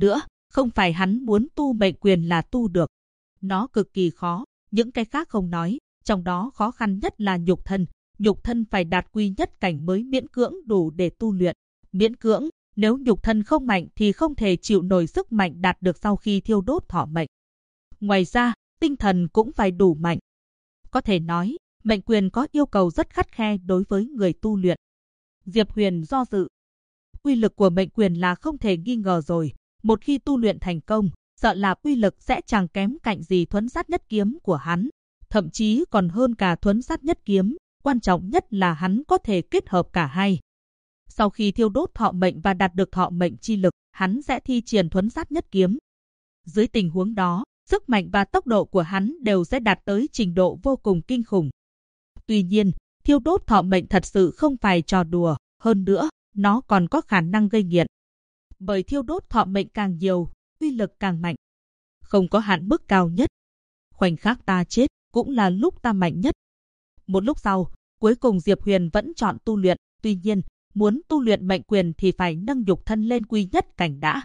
Không phải hắn muốn tu mệnh quyền là tu được. Nó cực kỳ khó, những cái khác không nói, trong đó khó khăn nhất là nhục thân. Nhục thân phải đạt quy nhất cảnh mới miễn cưỡng đủ để tu luyện. Miễn cưỡng, nếu nhục thân không mạnh thì không thể chịu nổi sức mạnh đạt được sau khi thiêu đốt thọ mệnh. Ngoài ra, tinh thần cũng phải đủ mạnh. Có thể nói, mệnh quyền có yêu cầu rất khắt khe đối với người tu luyện. Diệp Huyền do dự. Uy lực của mệnh quyền là không thể nghi ngờ rồi. Một khi tu luyện thành công, sợ là uy lực sẽ chẳng kém cạnh gì thuấn sát nhất kiếm của hắn. Thậm chí còn hơn cả thuấn sát nhất kiếm. Quan trọng nhất là hắn có thể kết hợp cả hai. Sau khi thiêu đốt thọ mệnh và đạt được thọ mệnh chi lực, hắn sẽ thi triển thuấn sát nhất kiếm. Dưới tình huống đó, sức mạnh và tốc độ của hắn đều sẽ đạt tới trình độ vô cùng kinh khủng. Tuy nhiên, thiêu đốt thọ mệnh thật sự không phải trò đùa, hơn nữa, nó còn có khả năng gây nghiện. Bởi thiêu đốt thọ mệnh càng nhiều, uy lực càng mạnh. Không có hạn mức cao nhất. Khoảnh khắc ta chết, cũng là lúc ta mạnh nhất. Một lúc sau, cuối cùng Diệp Huyền vẫn chọn tu luyện, tuy nhiên, muốn tu luyện mệnh quyền thì phải nâng nhục thân lên quy nhất cảnh đã.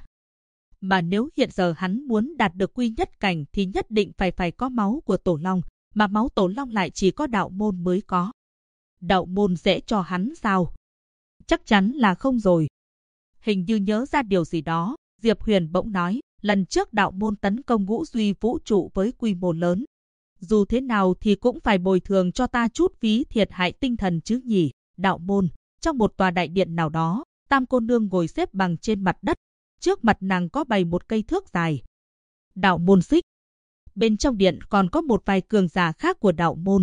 Mà nếu hiện giờ hắn muốn đạt được quy nhất cảnh thì nhất định phải có máu của Tổ Long, mà máu Tổ Long lại chỉ có đạo môn mới có. Đạo môn dễ cho hắn sao? Chắc chắn là không rồi. Hình như nhớ ra điều gì đó, Diệp Huyền bỗng nói, lần trước đạo môn tấn công Ngũ Duy Vũ Trụ với quy mô lớn. Dù thế nào thì cũng phải bồi thường cho ta chút phí thiệt hại tinh thần chứ nhỉ. Đạo môn, trong một tòa đại điện nào đó, Tam cô nương ngồi xếp bằng trên mặt đất. Trước mặt nàng có bày một cây thước dài. Đạo môn xích. Bên trong điện còn có một vài cường giả khác của đạo môn.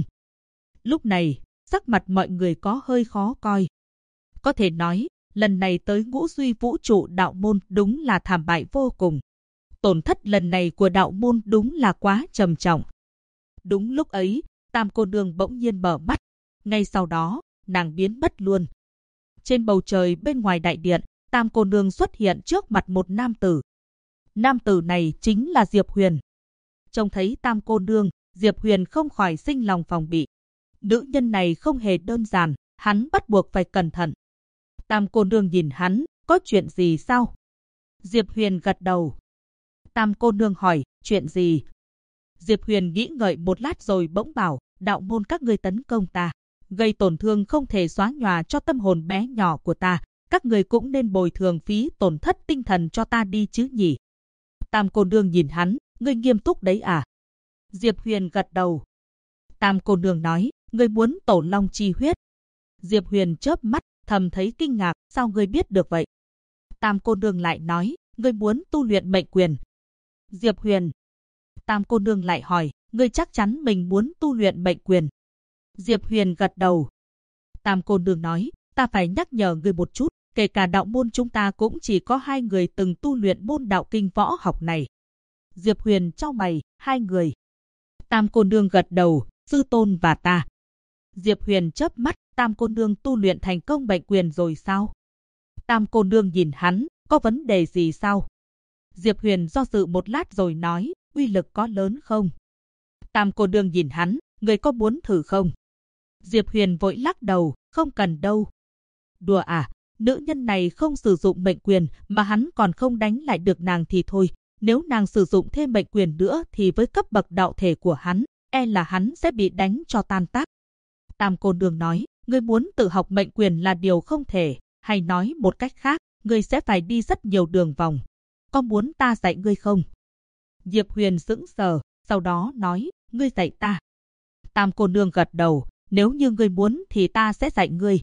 Lúc này, sắc mặt mọi người có hơi khó coi. Có thể nói, lần này tới Ngũ Duy Vũ Trụ đạo môn đúng là thảm bại vô cùng. Tổn thất lần này của đạo môn đúng là quá trầm trọng. Đúng lúc ấy, Tam cô nương bỗng nhiên mở mắt. Ngay sau đó, nàng biến mất luôn. Trên bầu trời bên ngoài đại điện, Tam cô nương xuất hiện trước mặt một nam tử. Nam tử này chính là Diệp Huyền. Trông thấy Tam cô nương, Diệp Huyền không khỏi sinh lòng phòng bị. Nữ nhân này không hề đơn giản, hắn bắt buộc phải cẩn thận. Tam cô nương nhìn hắn, có chuyện gì sao? Diệp Huyền gật đầu. Tam cô nương hỏi, chuyện gì? Diệp Huyền nghĩ ngợi một lát rồi bỗng bảo, đạo môn các ngươi tấn công ta, gây tổn thương không thể xóa nhòa cho tâm hồn bé nhỏ của ta, các người cũng nên bồi thường phí tổn thất tinh thần cho ta đi chứ nhỉ? Tam cô nương nhìn hắn, ngươi nghiêm túc đấy à? Diệp Huyền gật đầu. Tam cô nương nói, ngươi muốn Tổ Long chi huyết. Diệp Huyền chớp mắt, thầm thấy kinh ngạc, sao ngươi biết được vậy? Tam cô nương lại nói, ngươi muốn tu luyện mệnh quyền. Diệp Huyền. Tam cô nương lại hỏi, ngươi chắc chắn mình muốn tu luyện mệnh quyền. Diệp Huyền gật đầu. Tam cô nương nói, ta phải nhắc nhở ngươi một chút, kể cả đạo môn chúng ta cũng chỉ có 2 người từng tu luyện môn đạo kinh võ học này. Diệp Huyền chau mày, 2 người. Tam cô nương gật đầu, sư tôn và ta. Diệp Huyền chớp mắt, Tam cô nương tu luyện thành công mệnh quyền rồi sao? Tam cô nương nhìn hắn, có vấn đề gì sao? Diệp Huyền do dự một lát rồi nói, uy lực có lớn không? Tam cô nương nhìn hắn, người có muốn thử không? Diệp Huyền vội lắc đầu, không cần đâu. Đùa à, nữ nhân này không sử dụng mệnh quyền mà hắn còn không đánh lại được nàng thì thôi. Nếu nàng sử dụng thêm mệnh quyền nữa thì với cấp bậc đạo thể của hắn, e là hắn sẽ bị đánh cho tan tác. Tam cô nương nói, ngươi muốn tự học mệnh quyền là điều không thể, hay nói một cách khác, ngươi sẽ phải đi rất nhiều đường vòng. Có muốn ta dạy ngươi không? Diệp Huyền sững sờ, sau đó nói, ngươi dạy ta. Tam cô nương gật đầu, nếu như ngươi muốn thì ta sẽ dạy ngươi.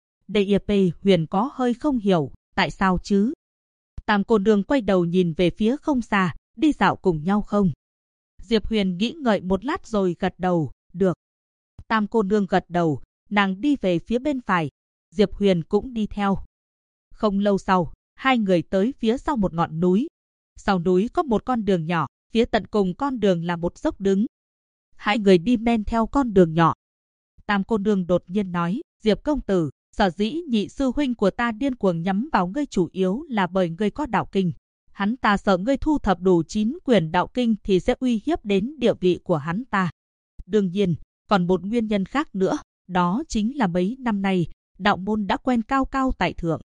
DIP Huyền có hơi không hiểu, tại sao chứ? Tam cô nương quay đầu nhìn về phía không xa, đi dạo cùng nhau không? Diệp Huyền nghĩ ngợi một lát rồi gật đầu, được. Tam cô nương gật đầu, nàng đi về phía bên phải, Diệp Huyền cũng đi theo. Không lâu sau, 2 người tới phía sau một ngọn núi. Sau núi có một con đường nhỏ, phía tận cùng con đường là một dốc đứng. 2 người đi men theo con đường nhỏ. Tam cô nương đột nhiên nói, Diệp công tử, sở dĩ nhị sư huynh của ta điên cuồng nhắm vào ngươi chủ yếu là bởi ngươi có đạo kinh. Hắn ta sợ ngươi thu thập đủ 9 quyền đạo kinh thì sẽ uy hiếp đến địa vị của hắn ta. Đương nhiên, còn một nguyên nhân khác nữa, đó chính là mấy năm nay, đạo môn đã quen cao cao tại thượng.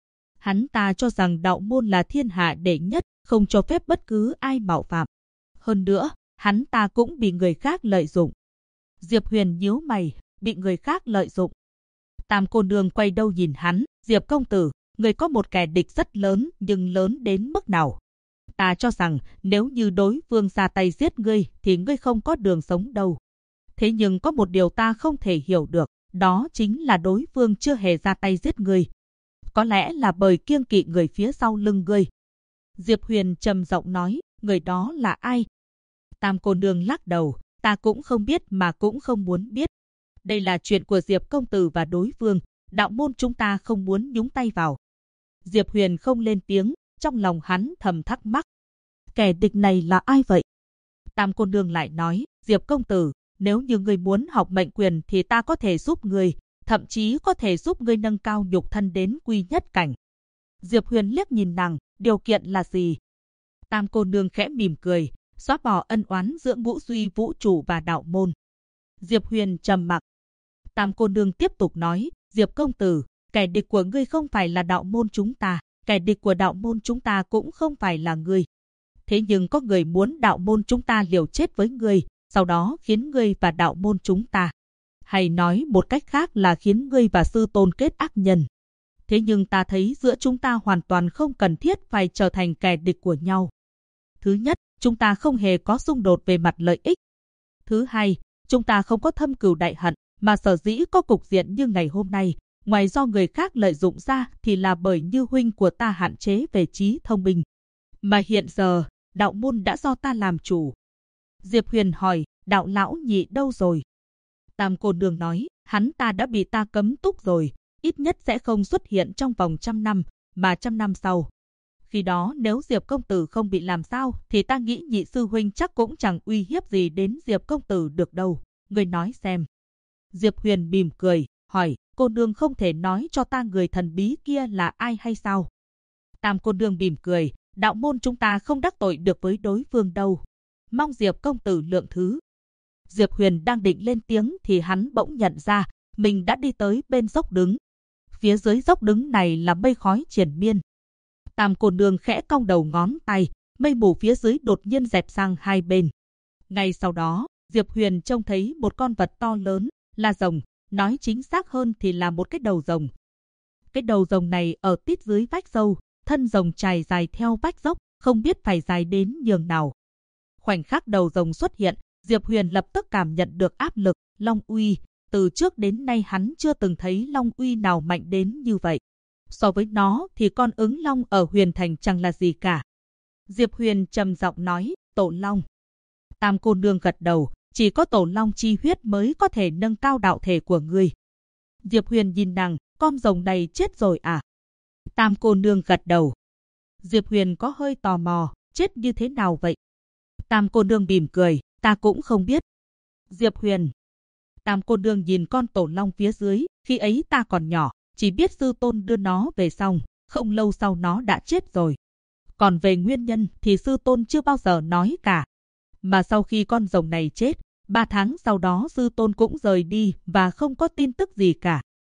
Hắn ta cho rằng đạo môn là thiên hạ đệ nhất, không cho phép bất cứ ai mạo phạm. Hơn nữa, hắn ta cũng bị người khác lợi dụng. Diệp Huyền nhíu mày, bị người khác lợi dụng. Tam cô nương quay đầu nhìn hắn, Diệp công tử, người có một kẻ địch rất lớn, nhưng lớn đến mức nào? Ta cho rằng nếu như đối phương ra tay giết ngươi thì ngươi không có đường sống đâu. Thế nhưng có một điều ta không thể hiểu được, đó chính là đối phương chưa hề ra tay giết ngươi. Có lẽ là bởi kiêng kỵ người phía sau lưng ngươi. Diệp Huyền trầm giọng nói, người đó là ai? Tam cô nương lắc đầu, ta cũng không biết mà cũng không muốn biết. Đây là chuyện của Diệp công tử và đối phương, đạo môn chúng ta không muốn nhúng tay vào. Diệp Huyền không lên tiếng, trong lòng hắn thầm thắc mắc. Kẻ địch này là ai vậy? Tam cô nương lại nói, Diệp công tử, nếu như ngươi muốn học mệnh quyền thì ta có thể giúp ngươi, thậm chí có thể giúp ngươi nâng cao nhục thân đến quy nhất cảnh. Diệp Huyền liếc nhìn nàng, điều kiện là gì? Tam cô nương khẽ mỉm cười, xóa bỏ ân oán giữa Ngũ Duy vũ trụ và đạo môn. Diệp Huyền trầm mặc. Tam cô nương tiếp tục nói, Diệp công tử, kẻ địch của ngươi không phải là đạo môn chúng ta, kẻ địch của đạo môn chúng ta cũng không phải là ngươi. Thế nhưng có người muốn đạo môn chúng ta liều chết với ngươi, sau đó khiến ngươi và đạo môn chúng ta, hay nói một cách khác là khiến ngươi và sư tôn kết ác nhân. Thế nhưng ta thấy giữa chúng ta hoàn toàn không cần thiết phải trở thành kẻ địch của nhau. Thứ nhất, chúng ta không hề có xung đột về mặt lợi ích. Thứ hai, chúng ta không có thâm cừu đại hận, mà sở dĩ có cục diện như ngày hôm nay, ngoài do người khác lợi dụng ra thì là bởi như huynh của ta hạn chế về trí thông minh. Mà hiện giờ, đạo môn đã do ta làm chủ. Diệp Huyền hỏi, đạo lão nhị đâu rồi? Tam cô nương nói, hắn ta đã bị ta cấm túc rồi, ít nhất sẽ không xuất hiện trong vòng 100 năm, mà 100 năm sau. Khi đó nếu Diệp công tử không bị làm sao thì ta nghĩ nhị sư huynh chắc cũng chẳng uy hiếp gì đến Diệp công tử được đâu. Người nói xem. Diệp Huyền mỉm cười, hỏi, cô nương không thể nói cho ta người thần bí kia là ai hay sao? Tam cô nương mỉm cười, đạo môn chúng ta không đắc tội được với đối phương đâu. Mong Diệp công tử lượng thứ. Diệp Huyền đang định lên tiếng thì hắn bỗng nhận ra mình đã đi tới bên dốc đứng. Phía dưới dốc đứng này là mây khói triền miên. Tam cô nương khẽ cong đầu ngón tay, mây mù phía dưới đột nhiên dẹp sang hai bên. Ngay sau đó, Diệp Huyền trông thấy một con vật to lớn, là rồng, nói chính xác hơn thì là một cái đầu rồng. Cái đầu rồng này ở tít dưới vách sâu, thân rồng trải dài theo vách dốc, không biết phải dài đến nhường nào. Khoảnh khắc đầu rồng xuất hiện, Diệp Huyền lập tức cảm nhận được áp lực, long uy. Từ trước đến nay hắn chưa từng thấy long uy nào mạnh đến như vậy. So với nó thì con ứng long ở Huyền Thành chẳng là gì cả. Diệp Huyền trầm giọng nói, tổ long. Tam cô nương gật đầu, chỉ có tổ long chi huyết mới có thể nâng cao đạo thể của ngươi. Diệp Huyền nhìn nàng, con rồng này chết rồi à? Tam cô nương gật đầu. Diệp Huyền có hơi tò mò, chết như thế nào vậy? Tam cô nương mỉm cười, ta cũng không biết. Diệp Huyền. Tam cô nương nhìn con tổ long phía dưới, khi ấy ta còn nhỏ, chỉ biết sư tôn đưa nó về xong, không lâu sau nó đã chết rồi. Còn về nguyên nhân thì sư tôn chưa bao giờ nói cả. Mà sau khi con rồng này chết, 3 tháng sau đó sư tôn cũng rời đi và không có tin tức gì cả.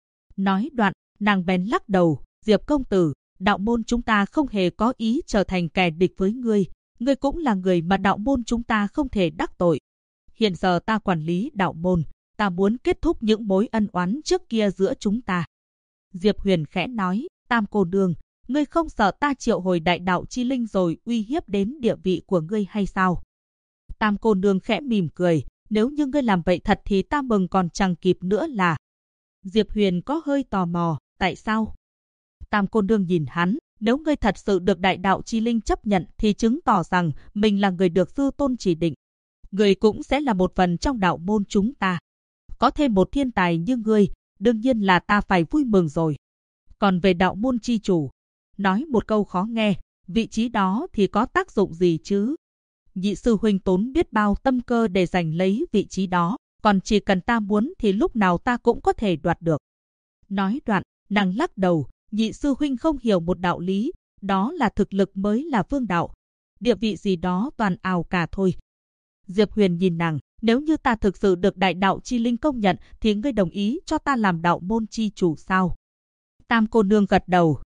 Nói đoạn, nàng bèn lắc đầu, Diệp công tử, đạo môn chúng ta không hề có ý trở thành kẻ địch với ngươi. Ngươi cũng là người mà đạo môn chúng ta không thể đắc tội. Hiện giờ ta quản lý đạo môn, ta muốn kết thúc những mối ân oán trước kia giữa chúng ta. Diệp Huyền khẽ nói, Tam cô nương, ngươi không sợ ta triệu hồi đại đạo chi linh rồi uy hiếp đến địa vị của ngươi hay sao? Tam cô nương khẽ mỉm cười, nếu như ngươi làm vậy thật thì ta mừng còn chẳng kịp nữa là. Diệp Huyền có hơi tò mò, tại sao? Tam cô nương nhìn hắn, nếu ngươi thật sự được đại đạo chi linh chấp nhận thì chứng tỏ rằng mình là người được sư tôn chỉ định. Ngươi cũng sẽ là một phần trong đạo môn chúng ta. Có thêm một thiên tài như ngươi, đương nhiên là ta phải vui mừng rồi. Còn về đạo môn chi chủ, nói một câu khó nghe, vị trí đó thì có tác dụng gì chứ? Nhị sư huynh tốn biết bao tâm cơ để giành lấy vị trí đó, còn chỉ cần ta muốn thì lúc nào ta cũng có thể đoạt được. Nói đoạn, nàng lắc đầu, nhị sư huynh không hiểu một đạo lý, đó là thực lực mới là vương đạo. Địa vị gì đó toàn ào cả thôi. Diệp Huyền nhìn nàng, nếu như ta thực sự được đại đạo chi linh công nhận thì ngươi đồng ý cho ta làm đạo môn chi chủ sao? Tam cô nương gật đầu,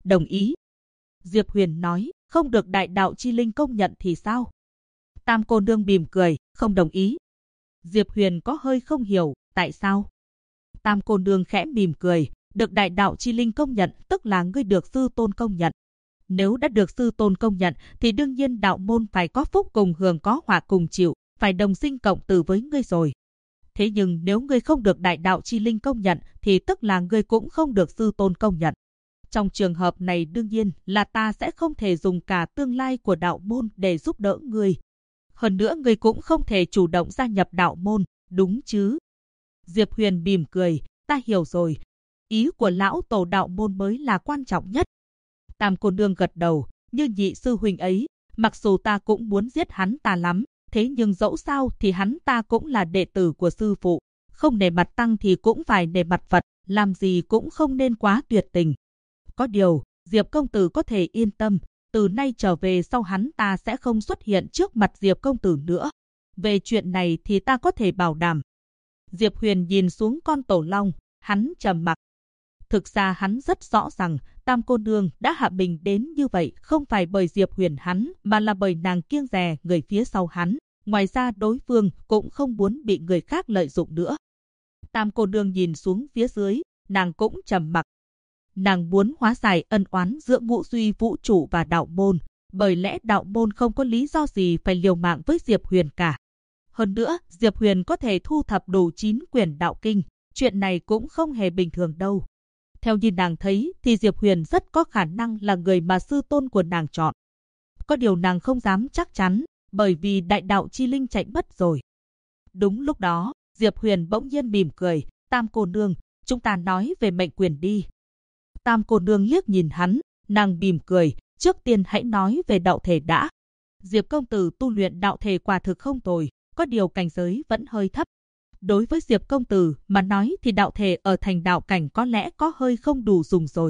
đồng ý. Diệp Huyền nói, không được đại đạo chi linh công nhận thì sao? Tam cô nương mỉm cười, không đồng ý. Diệp Huyền có hơi không hiểu, tại sao? Tam cô nương khẽ mỉm cười, được đại đạo chi linh công nhận tức là ngươi được sư tôn công nhận. Nếu đã được sư tôn công nhận thì đương nhiên đạo môn phải có phúc cùng hưởng có họa cùng chịu, phải đồng sinh cộng tử với ngươi rồi. Thế nhưng nếu ngươi không được đại đạo chi linh công nhận thì tức là ngươi cũng không được sư tôn công nhận. Trong trường hợp này đương nhiên là ta sẽ không thể dùng cả tương lai của đạo môn để giúp đỡ ngươi. Hơn nữa ngươi cũng không thể chủ động gia nhập đạo môn, đúng chứ? Diệp Huyền mỉm cười, ta hiểu rồi. Ý của lão tổ đạo môn mới là quan trọng nhất. Tam cô nương gật đầu, như nhị sư huynh ấy, mặc dù ta cũng muốn giết hắn ta lắm, thế nhưng dẫu sao thì hắn ta cũng là đệ tử của sư phụ. Không nể mặt tăng thì cũng phải nể mặt Phật, làm gì cũng không nên quá tuyệt tình. Có điều, Diệp công tử có thể yên tâm, từ nay trở về sau hắn ta sẽ không xuất hiện trước mặt Diệp công tử nữa. Về chuyện này thì ta có thể bảo đảm. Diệp Huyền nhìn xuống con tổ long, hắn trầm mặc. Thực ra hắn rất rõ rằng Tam cô nương đã hạ mình đến như vậy không phải bởi Diệp Huyền hắn mà là bởi nàng kiêng dè người phía sau hắn. Ngoài ra đối phương cũng không muốn bị người khác lợi dụng nữa. Tam cô nương nhìn xuống phía dưới, nàng cũng trầm mặc. Nàng muốn hóa giải ân oán giữa Ngũ Duy vũ trụ và đạo môn, bởi lẽ đạo môn không có lý do gì phải liều mạng với Diệp Huyền cả. Hơn nữa, Diệp Huyền có thể thu thập đủ 9 quyển đạo kinh, chuyện này cũng không hề bình thường đâu. Theo như nàng thấy thì Diệp Huyền rất có khả năng là người mà sư tôn của nàng chọn. Có điều nàng không dám chắc chắn, bởi vì đại đạo chi linh chạy mất rồi. Đúng lúc đó, Diệp Huyền bỗng nhiên mỉm cười, Tam cô nương, chúng ta nói về mệnh quyền đi. Tam cô nương liếc nhìn hắn, nàng mỉm cười, trước tiên hãy nói về đạo thể đã. Diệp công tử tu luyện đạo thể quả thực không tồi, có điều cảnh giới vẫn hơi thấp. Đối với Diệp công tử mà nói thì đạo thể ở thành đạo cảnh có lẽ có hơi không đủ dùng rồi.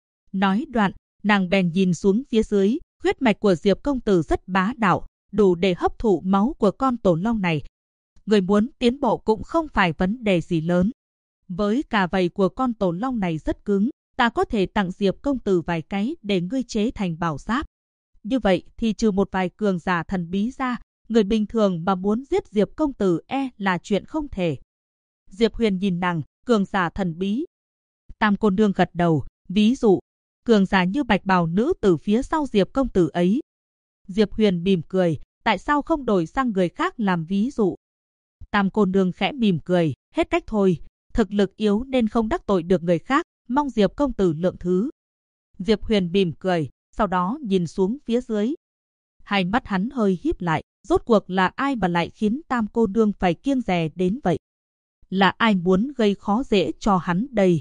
Nói đoạn, nàng bèn nhìn xuống phía dưới, huyết mạch của Diệp công tử rất bá đạo, đủ để hấp thụ máu của con tổ long này. Người muốn tiến bộ cũng không phải vấn đề gì lớn. Với cà vảy của con tổ long này rất cứng, ta có thể tặng Diệp công tử vài cái để ngươi chế thành bảo giáp. Như vậy thì trừ một vài cường giả thần bí ra, người bình thường mà muốn giết Diệp công tử là chuyện không thể. Diệp Huyền nhìn nàng, cường giả thần bí. Tam cô nương gật đầu, ví dụ, cường giả như bạch bào nữ từ phía sau Diệp công tử ấy. Diệp Huyền mỉm cười, tại sao không đổi sang người khác làm ví dụ? Tam cô nương khẽ mỉm cười, hết cách thôi, thực lực yếu nên không đắc tội được người khác, mong Diệp công tử lượng thứ. Diệp Huyền mỉm cười, sau đó nhìn xuống phía dưới. Hai mắt hắn hơi híp lại, rốt cuộc là ai mà lại khiến Tam cô nương phải kiêng dè đến vậy? Là ai muốn gây khó dễ cho hắn đây?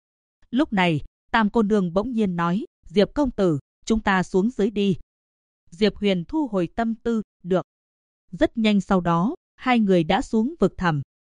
Lúc này, Tam cô nương bỗng nhiên nói, Diệp công tử, chúng ta xuống dưới đi. Diệp Huyền thu hồi tâm tư, được. Rất nhanh sau đó, hai người đã xuống vực thẳm,